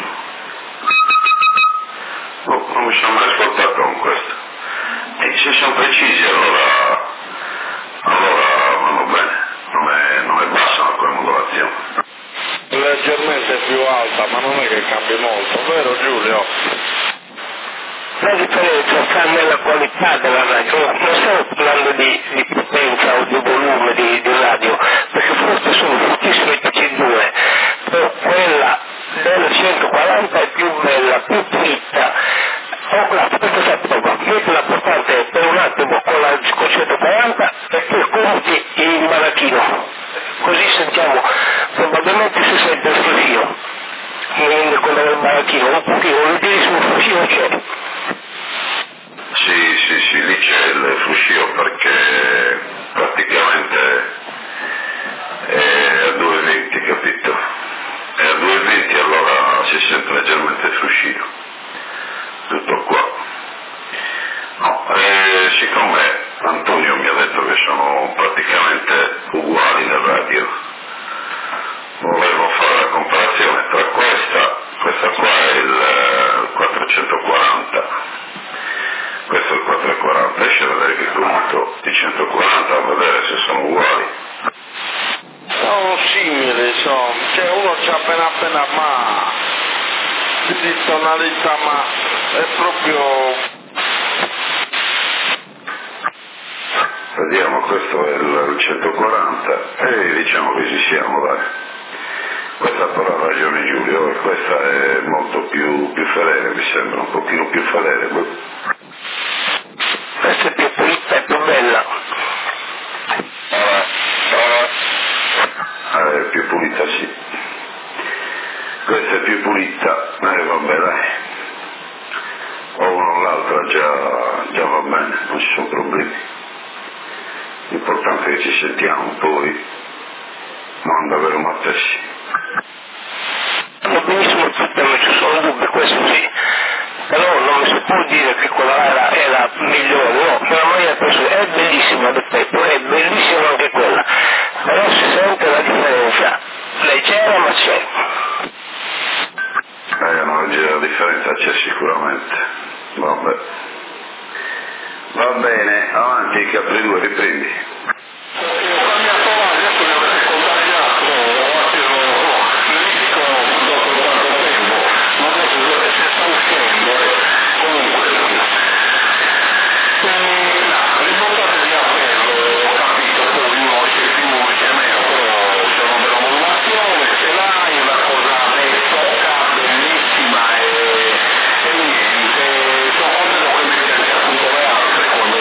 Non mi sono mai ascoltato con questo. E se sono precisi allora vanno bene, non è bassa quella modulazione. leggermente più alta, ma non è che cambi molto, vero Giulio? La differenza sta nella qualità della radio, non stiamo parlando di potenza o di volume di radio, perché forse sono fortissime PC2, però quella della 140 è più bella, più fitta. Questa è prova, mettila portante per un attimo con la 140 e poi conti in baracchino, così sentiamo, probabilmente si sente il fruscio, con il baracchino, un pochino, un leggerissimo fruscio c'è. Sì, lì c'è il fruscio perché praticamente è a 2,20, capito? È a 2,20 allora si sente leggermente il fruscio. Tutto qua. No, siccome Antonio mi ha detto che sono praticamente uguali nel radio, volevo fare la comparazione tra questa qua è il 440, questo è il 440, esce a vedere che conto di 140 a vedere se sono uguali. Sono simili, cioè uno c'ha appena ma di tonalità, ma è proprio... Vediamo, questo è il 140 e diciamo che ci siamo, dai. Questa però ha ragione Giulio, e questa è molto più felere, mi sembra, un pochino più felere. Questa è più pulita, è più bella. È più pulita, sì. Questa è più pulita, vabbè dai. O una o l'altra già va bene, non ci sono problemi. L'importante è che ci sentiamo, poi non davvero mattarsi. Va benissimo tutte, non ci sono dubbi, questo sì. Però non si può dire che quella è la migliore, no, nella maniera personale è bellissima, ripeto, è bellissima anche quella. Però si sente la differenza, leggera ma c'è. No, oggi la differenza c'è sicuramente. Vabbè. Avanti, Capri 2, riprendi. La mia parola adesso mi avete contagliato, dico dopo quanto tempo, non è che si sta uscendo, comunque. Riportate di appello, ho capito, poi uno c'è più c'è meno, però sono della modulazione, ce l'hai, una cosa tocca, bellissima e niente, sono contento che mi piace appunto le altre quando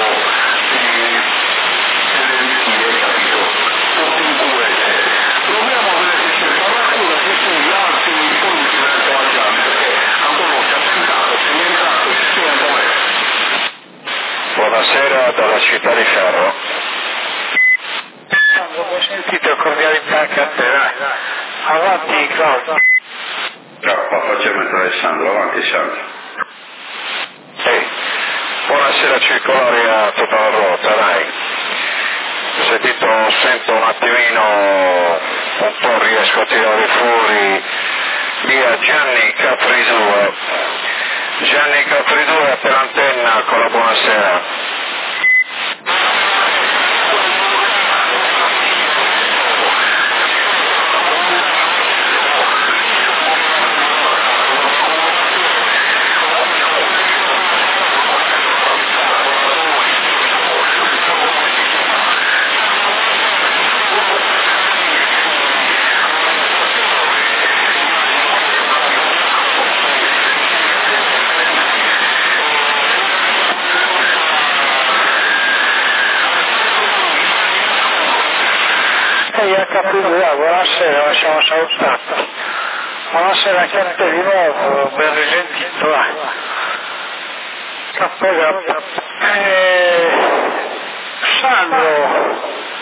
capito? Tutti in QS. Proviamo a vedere se c'è qualcuno che sugli altri punti verso la Gianni, perché ancora non si è sentato, se mi è entrato, ci sia dov'è. Buonasera dalla città di Ferro. Ho sentito cordialità anche a te, dai. Avanti, Claudio. Facciamo entrare Sandro, avanti Sandro. Buonasera circolare a tutta la ruota, dai. Sento un attimino, un po' riesco a tirare fuori via Gianni Capri 2. Gianni Capri 2 per antenna con la buonasera. Buonasera, lasciamo salutare. Buonasera anche a te di nuovo, ben risentito, vai. Sandro,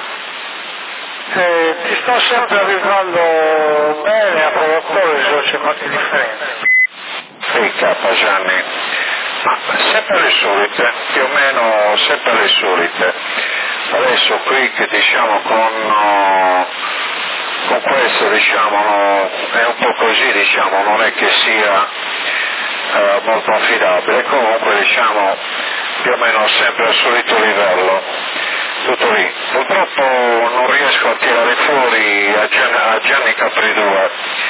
ti sto sempre arrivando bene a produttore, se c'è qualche differenza. Sì, K Gianni, ma sempre le solite, più o meno sempre le solite. Adesso qui che diciamo con questo diciamo è un po' così, diciamo, non è che sia molto affidabile, comunque diciamo più o meno sempre al solito livello, tutto lì. Purtroppo non riesco a tirare fuori a Gianni Capri 2,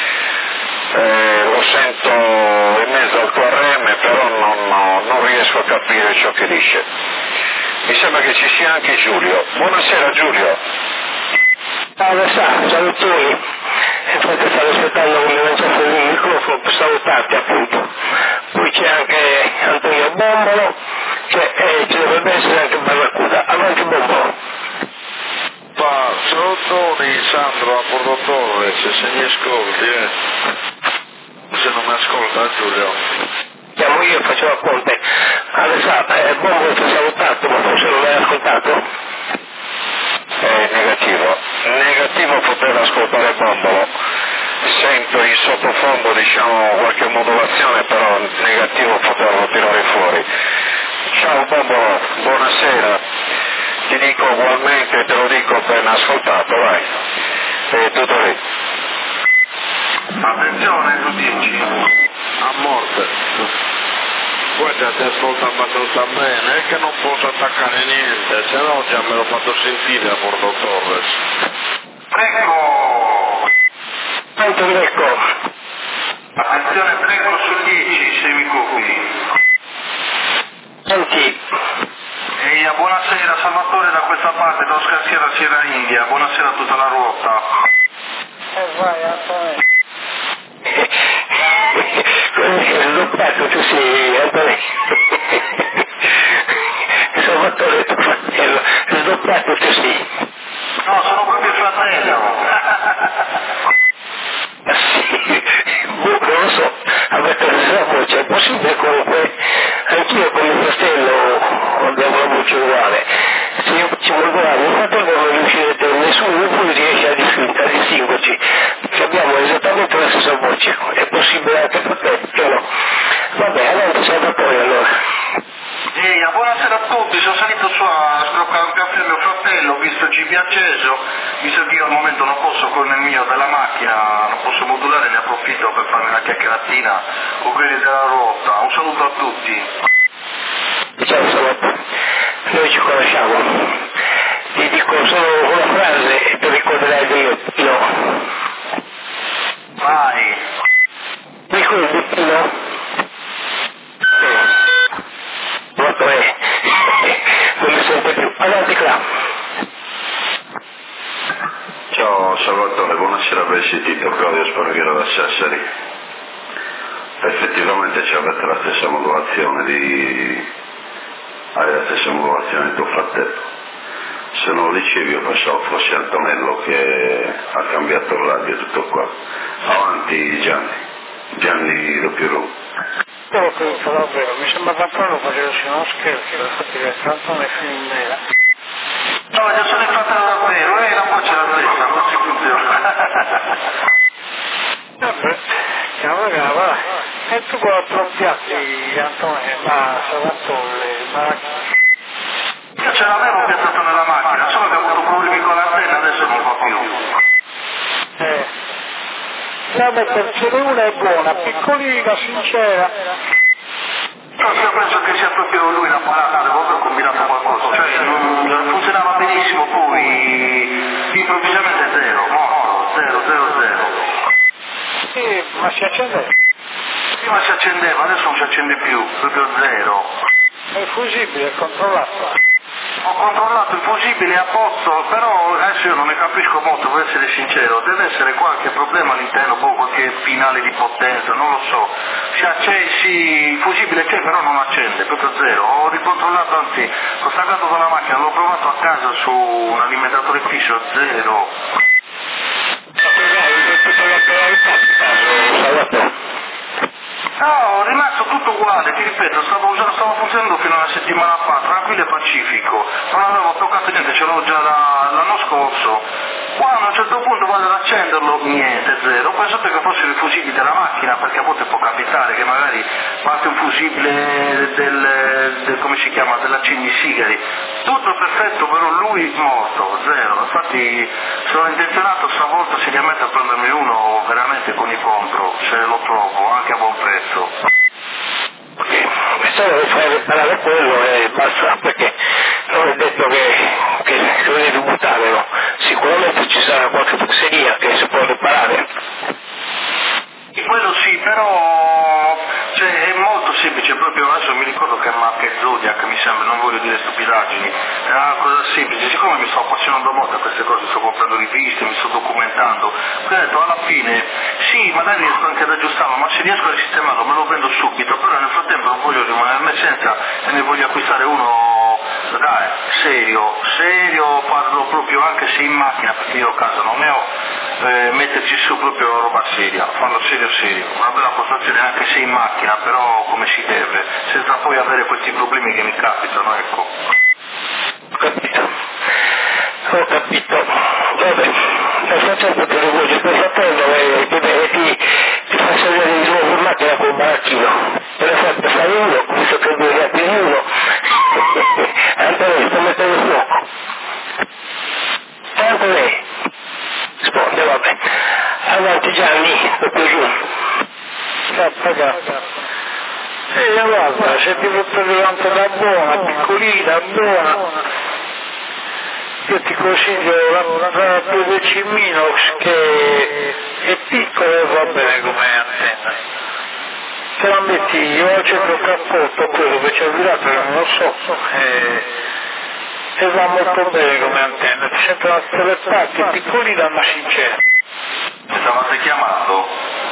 lo sento in mezzo al tuo RM, però non riesco a capire ciò che dice. Mi sembra che ci sia anche Giulio. Buonasera Giulio. Salutoni, infatti stavo aspettando che mi lanciasse il microfono per salutarti appunto. Poi c'è anche Antonio Bombolo, ci dovrebbe essere anche Barracuda. Avanti Bombolo. Salutoni Sandro a Porto Torre, se mi ascolti, se non mi ascolta Giulio. Chiamo io e faccio la ponte. Alessandro, Bombolo ti ha salutato, ma forse non l'hai ascoltato? Negativo poter ascoltare Bombolo, sento in sottofondo diciamo qualche modulazione, però negativo poterlo tirare fuori. Ciao Bombolo, buonasera, ti dico ugualmente, te lo dico ben ascoltato, vai, tutto lì. Attenzione, tu dici. A morte. Guarda, ti ascolta abbastanza bene, è che non posso attaccare niente, se no già me l'ho fatto sentire a Porto Torres. Greco! Pronto Greco? Attenzione, Greco su 10, se mi copi. Senti. Ehi, buonasera, Salvatore da questa parte, da Oscar Sierra India, buonasera a tutta la ruota. Vai, Antonio. Sdoppiato tu sei, Antonio. Salvatore tuo fratello, sdoppiato tu sei. No, sono proprio il fratello. Sì, non lo so, avete la stessa voce, è possibile comunque, anch'io con mio fratello abbiamo la voce uguale. Se io ci vuol guardare, mio fratello non riuscirete, nessun gruppo riesce a distinguerci, perché abbiamo esattamente la stessa voce, è possibile anche per te, che no? Vabbè, allora Salvatore allora. Ehi, buonasera a tutti, sono salito su a scroccare un caffè a mio fratello, ho visto il GB acceso, visto che io al momento non posso con il mio della macchina, non posso modulare, ne approfitto per farmi una chiacchieratina con quelli della rotta. Un saluto a tutti. Ciao Salvatore. noi ci conosciamo. Ti dico solo una frase e ti ricorderai di Pino. Vai. Ricordi Pino? Molto bene. Non mi sente più. Avanti qua. Ciao Salvatore, buonasera Presidente Claudio Sparghiero da Sassari. Effettivamente avete la stessa modulazione hai la stessa modulazione di tuo fratello. Se non lo dicevi io pensavo fosse Antonello che ha cambiato il radio e tutto qua. Avanti Gianni Doppio. Quello che sarà vero, mi sembra che Antonello facesse uno scherzo, infatti tanto ne finirà. No, già sono fatta davvero, la voce la stessa, non si funziona. Vabbè, allora va. E tu quattro piatti, Antonello, Salvatore, Io ce l'avevo piazzato nella macchina, solo che ho avuto problemi con l'antenna, adesso non fa più. Vabbè, perché una è buona, piccolina, sincera. No, io penso che sia proprio lui l'apparato, avevo proprio combinato qualcosa, cioè non funzionava benissimo, poi improvvisamente morto, 0. Sì, ma si accende? Prima si accendeva, adesso non si accende più, proprio 0. È il fusibile, è controllato. Ho controllato il fusibile a posto, però adesso io non ne capisco molto, per essere sincero, deve essere qualche problema all'interno, qualche finale di potenza, non lo so. Il fusibile c'è però non accende, proprio 0. Ho ricontrollato, anzi, l'ho staccato dalla macchina, l'ho provato a casa su un alimentatore fisso, 0. No, è rimasto tutto uguale, ti ripeto, stavo funzionando fino a una settimana fa, tranquillo e pacifico, non avevo toccato niente, ce l'ho già l'anno scorso. Quando a un certo punto vado ad accenderlo, niente, 0. Ho pensato che fosse il fusibile della macchina, perché a volte può capitare che magari parte un fusibile come si chiama, dell'accendisigari. Tutto perfetto, però lui morto, 0. Infatti sono intenzionato stavolta seriamente a prendermi uno veramente con i contro, se lo trovo, anche a buon prezzo. Questo deve fare riparare quello e basta, perché non è detto che lo devi buttare, no? Sicuramente ci sarà qualche fesseria che si può riparare. E quello sì, però è molto semplice, proprio adesso mi ricordo che è marca Zodiac, mi sembra, non voglio dire stupidaggini, è una cosa semplice, siccome mi sto appassionando molto a queste cose, sto comprando riviste, mi sto documentando, quindi ho detto alla fine, sì, magari riesco anche ad aggiustarlo, ma se riesco a sistemarlo me lo prendo subito, però nel frattempo non voglio rimanermi senza e ne voglio acquistare uno, dai, serio, farlo proprio anche se in macchina, perché io a casa non ne ho, metterci su proprio roba seria, farlo serio, una bella postazione anche se in macchina, però come si deve, senza poi avere questi problemi che mi capitano, ecco. Ho capito. Vabbè, nel frattempo ti rivolgi per fratello e ti fa salire di nuovo in macchina col baracchino. Te ne fai uno, visto che due gatti di uno. Antonio, sto mettendo il fuoco. Antonio, risponde, vabbè. Avanti Gianni, doppio giù. Guarda, se ti porto davanti da buona, piccolina, buona. Io ti consiglio la PVC Minox che è piccola e va bene come antenna. Se la metti, io accendo il cappotto, quello che c'è al di là, non lo so, e va molto bene come antenna, ti sentono tutte le parti, piccolina ma sincera. Mi stavate chiamando?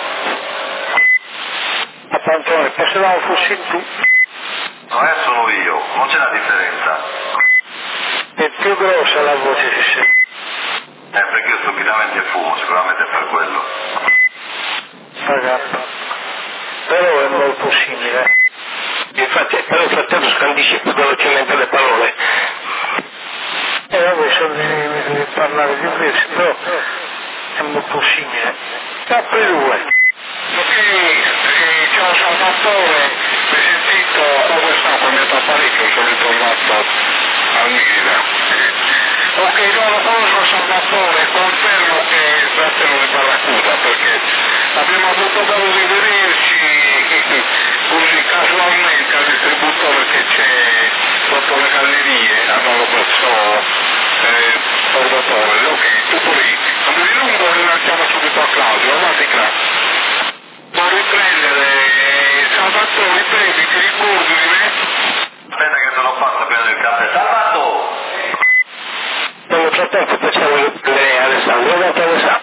A Pantone, pensavamo fossi tu. No, sono io, non c'è la differenza. È più grossa la voce, si sente. Perché io stupidamente fumo, sicuramente per quello. Ragazzi, però è molto simile. Infatti, però il fratello scandisce più velocemente le parole. Vabbè, sono di parlare diversi, però è molto simile. Apri due. Ok, ciao Salvatore, mi hai sentito come sta cambiato apparecchio, sono ritornato a Nira. Ok, no, lo conosco Salvatore, confermo che il fratello di Barracuda, perché abbiamo avuto modo di vederci così casualmente al distributore che c'è sotto le gallerie hanno questo portatore, ok, tutto lì. Non mi dilungo, rinalziamo subito a Claudio, avanti Claudio. Può riprendere Salvatore, prendi, ti ricordi di me? Aspetta che te lo faccio prendere il caffè. Salvatore! Nel frattempo facciamo le Alessandro, guardate Alessandro.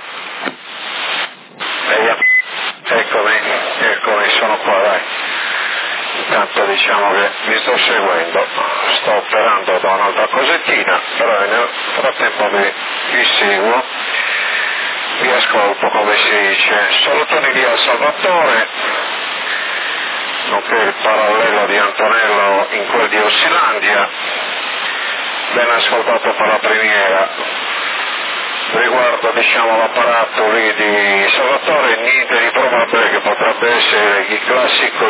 Eccomi, sono qua, dai. Intanto diciamo che vi sto seguendo, sto operando da un'altra cosettina, però nel frattempo vi seguo, vi ascolto come si dice. Salutoni lì a Salvatore, nonché il parallelo di Antonello in quel di Ossilandia, ben ascoltato per la primiera. Riguardo l'apparato lì di Salvatore, niente di probabile che potrebbe essere il classico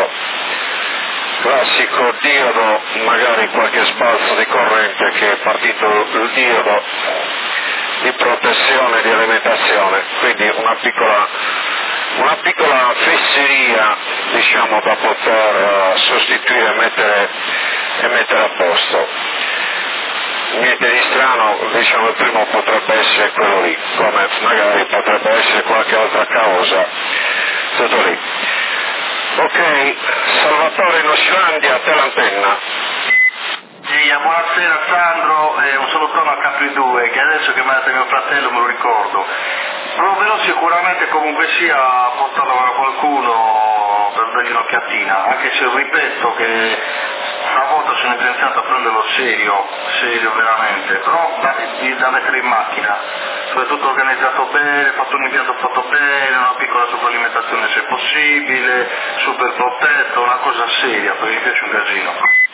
diodo, magari qualche sbalzo di corrente che è partito il diodo di protezione di alimentazione, quindi una piccola fesseria da poter sostituire e mettere a posto. Niente di strano, il primo potrebbe essere quello lì, come magari potrebbe essere qualche altra causa, tutto lì. Ok, Salvatore in Ossilandia, a te l'antenna. Sì, buonasera Sandro, un salutone a Capri 2, che adesso che mi ha dato mio fratello me lo ricordo. Proverò sicuramente comunque sia a portarlo a qualcuno per dargli un'occhiatina, anche se ripeto che stavolta sono intenzionato a prenderlo serio veramente, però da mettere in macchina, soprattutto organizzato bene, fatto un impianto fatto bene, una piccola superalimentazione se possibile, super protetto, una cosa seria, perché mi piace un casino.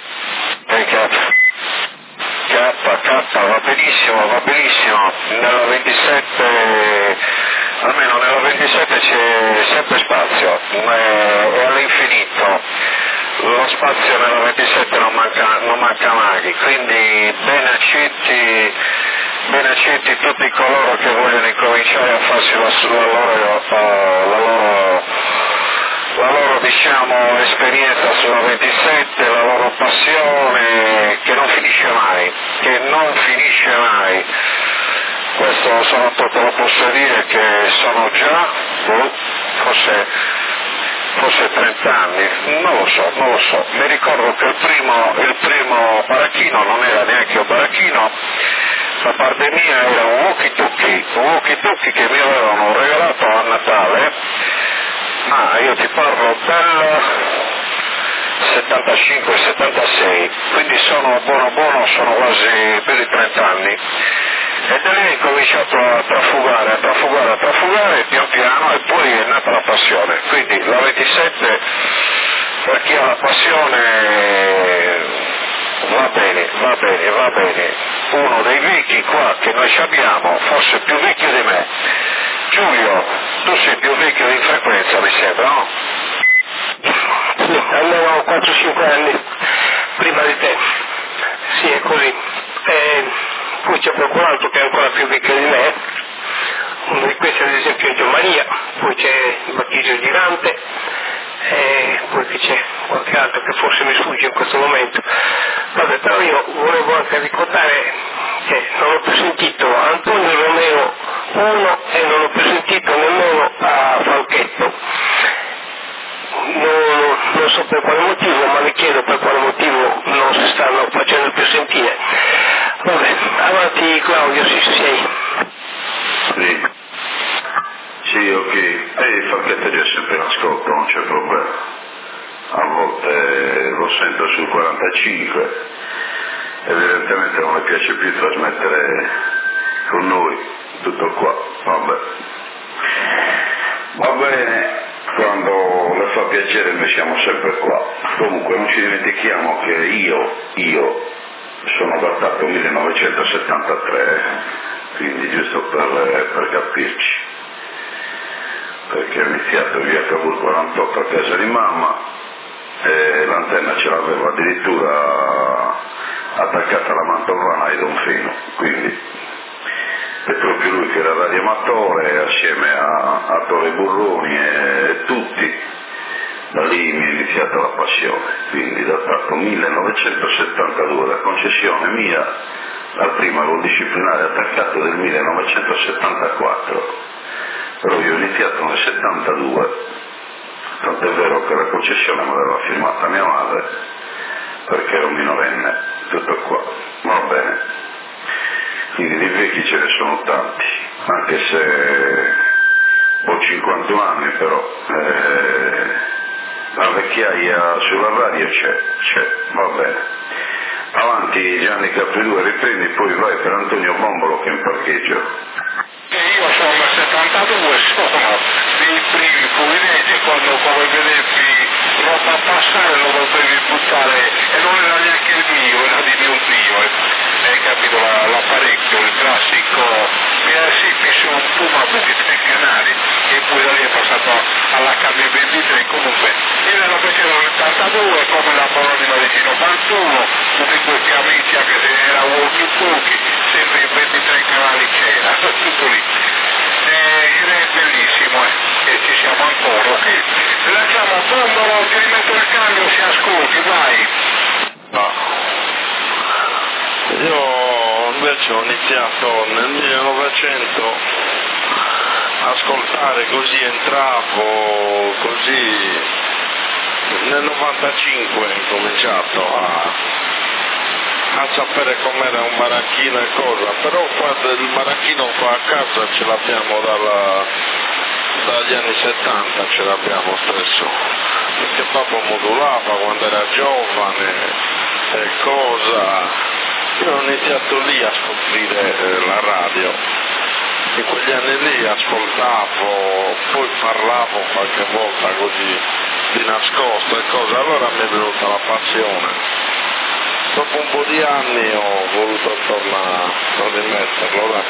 K, va benissimo, nella 27, almeno nella 27 c'è sempre spazio, è all'infinito, lo spazio nella 27 non manca mai, quindi ben accetti tutti coloro che vogliono incominciare a farsi la loro esperienza sulla 27, la loro passione che non finisce mai. Questo te lo posso dire che sono già, forse 30 anni, non lo so. Mi ricordo che il primo baracchino non era neanche un baracchino, da parte mia era un walkie-talkie che mi avevano regalato a Natale. Io ti parlo del 75-76, quindi sono buono, sono quasi più di 30 anni. E da lì ho cominciato a trafugare pian piano e poi è nata la passione. Quindi la 27, per chi ha la passione, va bene. Uno dei vecchi qua che noi abbiamo, forse più vecchio di me. Giulio, tu sei più vecchio di frequenza, mi sembra, no? Sì, almeno 4-5 anni prima di te. Sì, è così. Poi c'è qualcun altro che è ancora più vecchio di me, uno di questi ad esempio è Gianmaria, poi c'è il Battista Gigante, e poi che c'è qualche altro che forse mi sfugge in questo momento. Vabbè, però io volevo anche ricordare che non ho più sentito Antonio Romeo 1 e non ho più sentito nemmeno a Falchetto. Non so per quale motivo, ma mi chiedo per quale motivo non si stanno facendo più sentire. Vabbè, avanti Claudio, se ci sei. Sì, ok. Falchetto è sempre in ascolto, non c'è problema. A volte lo sento sul 45, evidentemente non mi piace più trasmettere con noi, tutto qua, vabbè. Va bene. Quando le fa piacere noi siamo sempre qua. Comunque non ci dimentichiamo che io sono datato 1973, quindi giusto per capirci, perché ho iniziato via Cavour 48 a casa di mamma e l'antenna ce l'avevo addirittura attaccata alla Mantovana ai Donfino, quindi è proprio lui che era radioamatore assieme a Torre Burroni e tutti Da lì mi è iniziata la passione, quindi datato 1972, la concessione mia al primo al disciplinare attaccato del 1974, però io ho iniziato nel 72, tant'è vero che la concessione me l'aveva firmata mia madre perché ero minorenne, tutto qua, va bene. Quindi di vecchi ce ne sono tanti, anche se ho 51 anni, però la vecchiaia sulla radio c'è, va bene. Avanti Gianni Capri2, riprendi, poi vai per Antonio Bombolo che è in parcheggio. Io sono nel 72, sono dei primi fuorilegge, quando come vedevi roba passare lo potevi buttare, e non era neanche il mio, era di mio zio, hai capito, l'apparecchio, il classico PSP su un Puma 23 canali, e poi da lì è passato all'HB23, comunque io nella faceva nell'82 come la Bologna di 91, tutti questi amici anche se era walkie talkie, sempre in 23 canali c'era, tutto lì. È bellissimo, e ci siamo ancora, ok? Lasciamo Bombolo, ti rimetto il cambio, si ascolti, vai. No. Io invece ho iniziato nel 1900 a ascoltare, così entravo, così nel 95 ho incominciato a sapere com'era un maracchino e cosa, però il maracchino qua a casa ce l'abbiamo dagli anni 70, ce l'abbiamo stesso, perché papà modulava quando era giovane e cosa. Io ho iniziato lì a scoprire la radio, in quegli anni lì ascoltavo, poi parlavo qualche volta così di nascosto e cosa, allora mi è venuta la passione. Dopo un po' di anni ho voluto tornare a rimetterlo, dai.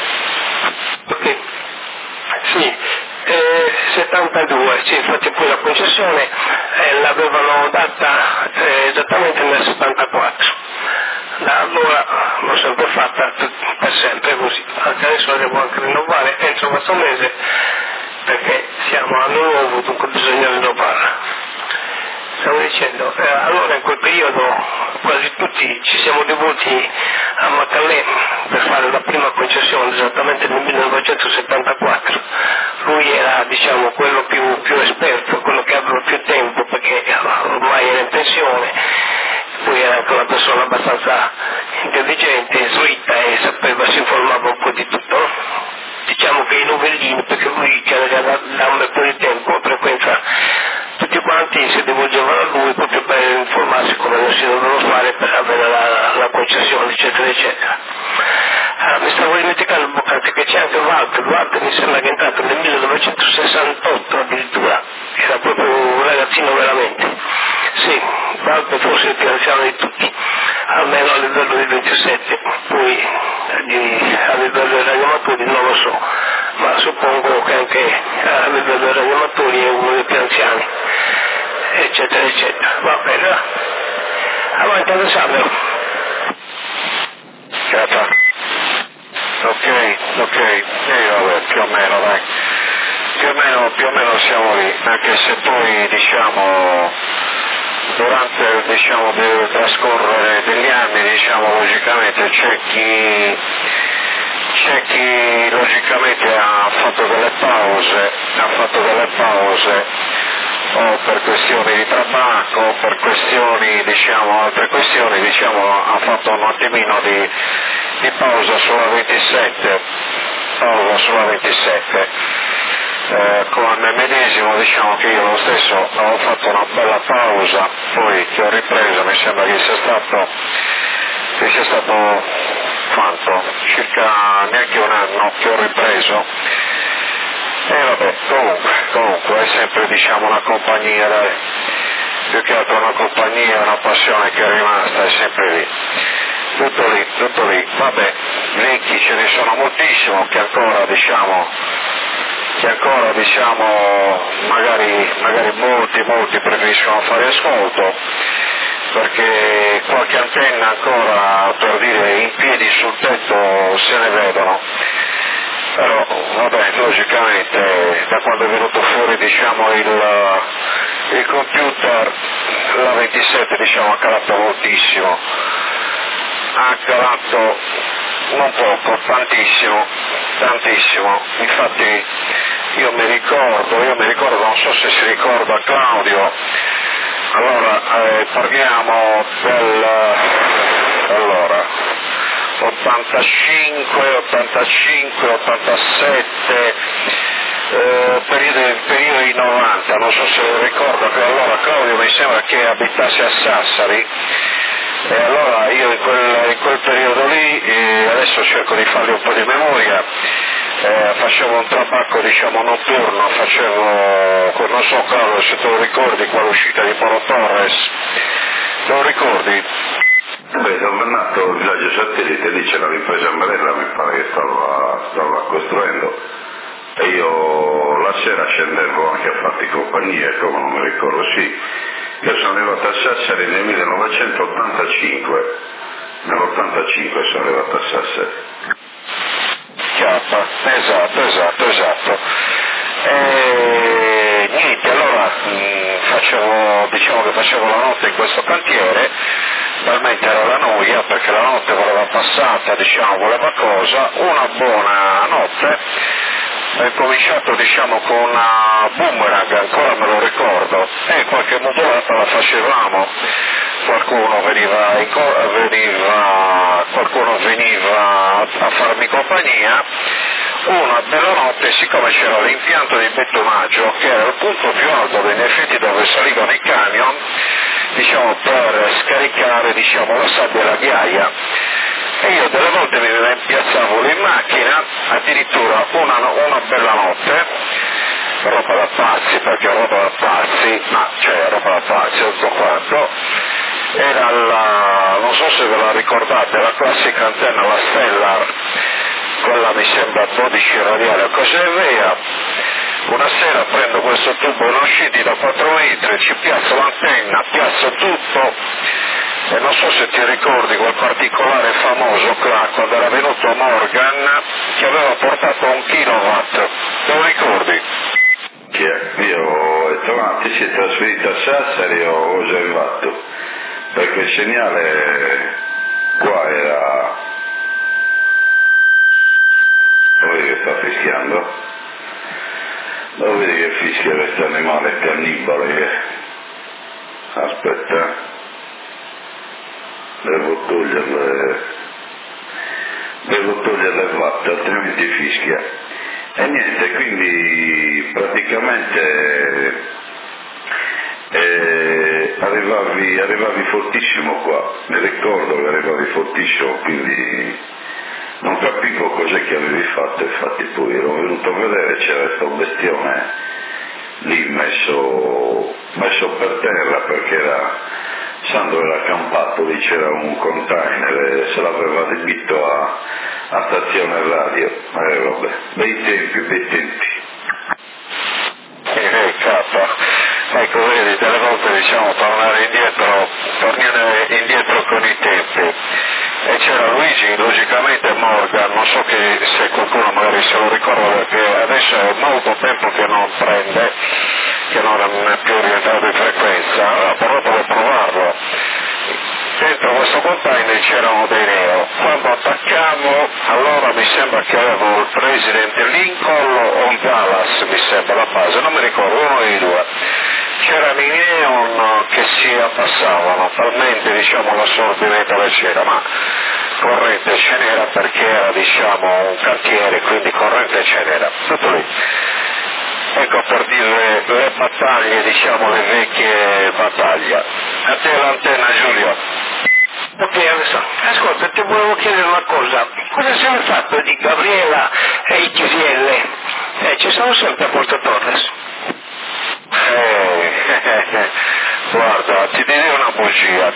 Sì, 72, sì, infatti poi la concessione l'avevano data esattamente nel 74. Da allora l'ho sempre fatta per sempre così, anche adesso la devo anche rinnovare entro questo mese perché siamo a anno nuovo, dunque bisogna rinnovarla. Stavo dicendo, allora in quel periodo quasi tutti ci siamo rivolti a Macallè per fare la prima concessione esattamente nel 1974. Lui era, diciamo, quello più esperto, quello che aveva più tempo perché ormai era in pensione, poi era anche una persona abbastanza intelligente, slitta e si informava un po' di tutto. Diciamo che i novellini, perché lui che era da un bel po' di tempo frequenta tutti quanti, si rivolgevano a lui proprio per informarsi come non si dovevano fare per avere la concessione, eccetera eccetera. Mi stavo dimenticando Boccante che c'è anche Walter mi sembra che è entrato nel 1968 addirittura, era proprio un ragazzino veramente. Sì, Walter forse il più anziano di tutti, almeno a livello di 27, poi a livello dei radioamatori non lo so, ma suppongo che anche a livello dei radioamatori è uno dei più anziani, eccetera eccetera. Va bene, va. Avanti Alessandro. Certo. Ok, vabbè, più o meno dai, più o meno siamo lì, anche se poi diciamo durante il trascorrere degli anni logicamente c'è chi logicamente ha fatto delle pause o per questioni di tabacco o per questioni altre questioni ha fatto un attimino di pausa sulla 27 con me medesimo, che io lo stesso avevo fatto una bella pausa, poi che ho ripreso, mi sembra che sia stato quanto? Circa neanche un anno che ho ripreso. E vabbè, comunque è sempre una compagnia, più che altro una compagnia, una passione che è rimasta, è sempre lì. Tutto lì, vabbè, vecchi ce ne sono moltissimo che ancora magari molti preferiscono fare ascolto, perché qualche antenna ancora, per dire, in piedi sul tetto se ne vedono. Però vabbè, logicamente da quando è venuto fuori il computer, la 27 diciamo ha calato moltissimo, ha calato non poco, tantissimo, infatti io mi ricordo, non so se si ricorda Claudio, allora parliamo del 85, 87, periodi 90, non so se lo ricordo, che allora Claudio mi sembra che abitasse a Sassari, e allora io in quel periodo lì, adesso cerco di fargli un po' di memoria, facevo un tabacco diciamo notturno, non so Claudio se te lo ricordi, quell'uscita di Poro Torres, te lo ricordi? Beh, Don Bernardo, il villaggio satellite, lì c'è la ripresa Marella, mi pare che stava costruendo, e io la sera scendevo anche a farti compagnia, come non mi ricordo, sì. Io sono arrivato a Sassari nel 1985, nell'85 sono arrivato a Sassari. Chiappa, esatto. Niente, allora diciamo che facevo la notte in questo cantiere, talmente era la noia perché la notte voleva passata, voleva cosa, una buona notte, ho cominciato diciamo con una boomerang, ancora me lo ricordo, e qualche modulata la facevamo, qualcuno veniva a farmi compagnia. Una bella notte, siccome c'era l'impianto di bettonaggio che era il punto più alto in effetti dove salivano i camion, per scaricare la sabbia e la ghiaia, e io delle volte mi piazzavo in macchina, addirittura una bella notte, roba da pazzi, tutto quanto, era non so se ve la ricordate, la classica antenna, la Stellar, quella mi sembra 12 radiale o così via. Una sera prendo questo tubo in usciti da 4 metri, ci piazzo l'antenna, piazzo tutto, e non so se ti ricordi quel particolare famoso qua, quando era venuto Morgan, che aveva portato 1 kilowatt, te lo ricordi? Chi è? Io ti sei trasferito a Sassari o già arrivato? Perché il segnale qua era... Lo vedi che sta fischiando? Lo vedi che fischia questo animale cannibale che... Aspetta, devo toglierle vatte, altrimenti fischia. E niente, quindi praticamente arrivavi fortissimo qua, mi ricordo che arrivavi fortissimo, quindi non capivo cos'è che avevi fatto, infatti poi ero venuto a vedere, c'era questo bestione lì messo per terra perché Sandro era accampato, lì c'era un container e se l'aveva adibito a stazione radio, vabbè, bei tempi. Ecco, vedi, delle volte tornare indietro con i tempi. E c'era Luigi, logicamente Morgan, non so se qualcuno magari se lo ricorda perché adesso è molto tempo che non prende, che non è più rientrato in frequenza, allora provato a provarlo. Dentro questo container c'erano dei neo, quando attaccavo allora mi sembra che avevo il presidente Lincoln o un Dallas, mi sembra la base, non mi ricordo, uno dei due. C'erano i neon che si abbassavano, talmente l'assorbimento che c'era, ma corrente ce n'era perché era un cantiere, quindi corrente ce n'era, tutto lì. Ecco per dire le battaglie, le vecchie battaglie. A te l'antenna, Giulio. Ok, adesso, ascolta, ti volevo chiedere una cosa, cosa si è fatto di Gabriela e i TGL? Ci sono sempre a Porto Torres? Guarda, ti direi una bugia,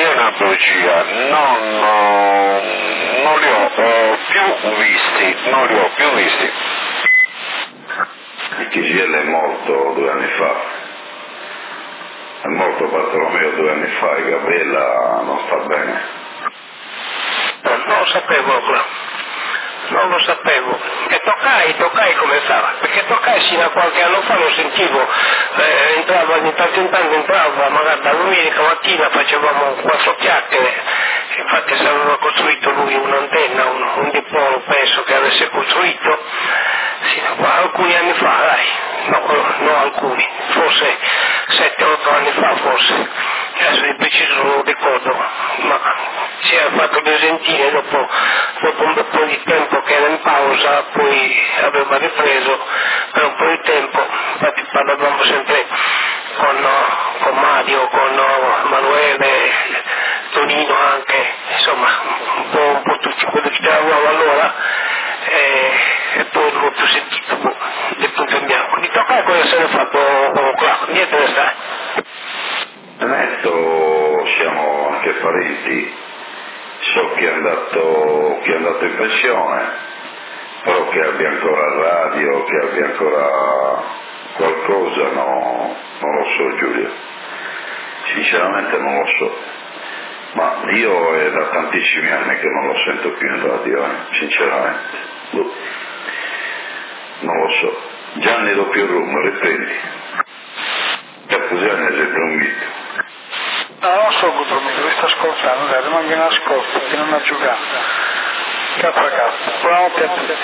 non li ho più visti. Il TGL è morto 2 anni fa, è morto Bartolomeo 2 anni fa e Gabriella non sta bene. Non lo sapevo. E Toccai come stava? Perché Toccai si da qualche anno fa lo sentivo, entrava di tanto in tanto, entrava magari da domenica mattina, facevamo 4 chiacchiere, infatti se aveva costruito lui un'antenna, un dipolo penso che avesse costruito, sì, alcuni anni fa, dai, no alcuni, forse 7-8 anni fa forse, adesso di preciso non lo ricordo, ma si era fatto 2 sentine dopo un bel po' di tempo che era in pausa, poi aveva ripreso per un po' di tempo, infatti parlavamo sempre con Mario, con Emanuele, Tonino anche, insomma un po' tutti quelli che stavano allora, e poi non l'ho più sentito, del punto in bianco. Di toccare cosa se ne fa qua? Niente da stare. Ernesto siamo anche parenti, so che è andato in pensione, però che abbia ancora radio, che abbia ancora qualcosa, no, non lo so Giulio, sinceramente non lo so, ma io è da tantissimi anni che non lo sento più in radio, sinceramente, non lo so. Gianni doppio rum, riprendi. Gianni è sempre un mito. No, non so Gutromito, mi sta ascoltando, dai, rimanga in ascolto, che non ha giocato. K. Buonanotte a tutti.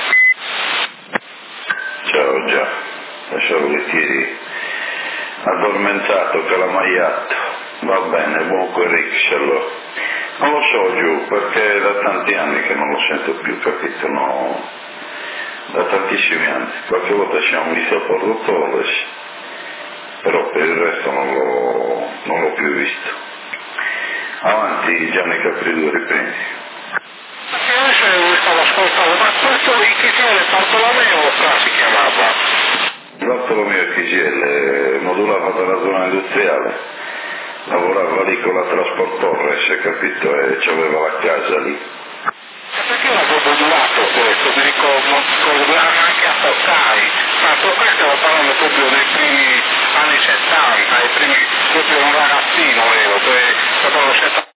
Ciao già, lascia volentieri. Addormentato, calamaiato. Va bene, buon querix allora. Non lo so giù, perché è da tanti anni che non lo sento più, capito? No, da tantissimi anni. Qualche volta siamo visti a Porto Torres, però per il resto non l'ho più visto. Avanti Gianni Capridua, riprendi. Io stavo ascoltando, ma questo di Chisiele Bartolomeo si chiamava? Bartolomeo Chisiele modulava dalla zona industriale, lavorava lì con la Trasport Torres, capito? E c'aveva la casa lì. Perché l'avevo modulato questo, mi ricordo anche a Toccai, ma Toccai stiamo parlando proprio dei primi anni 70, proprio un ragazzino ero, proprio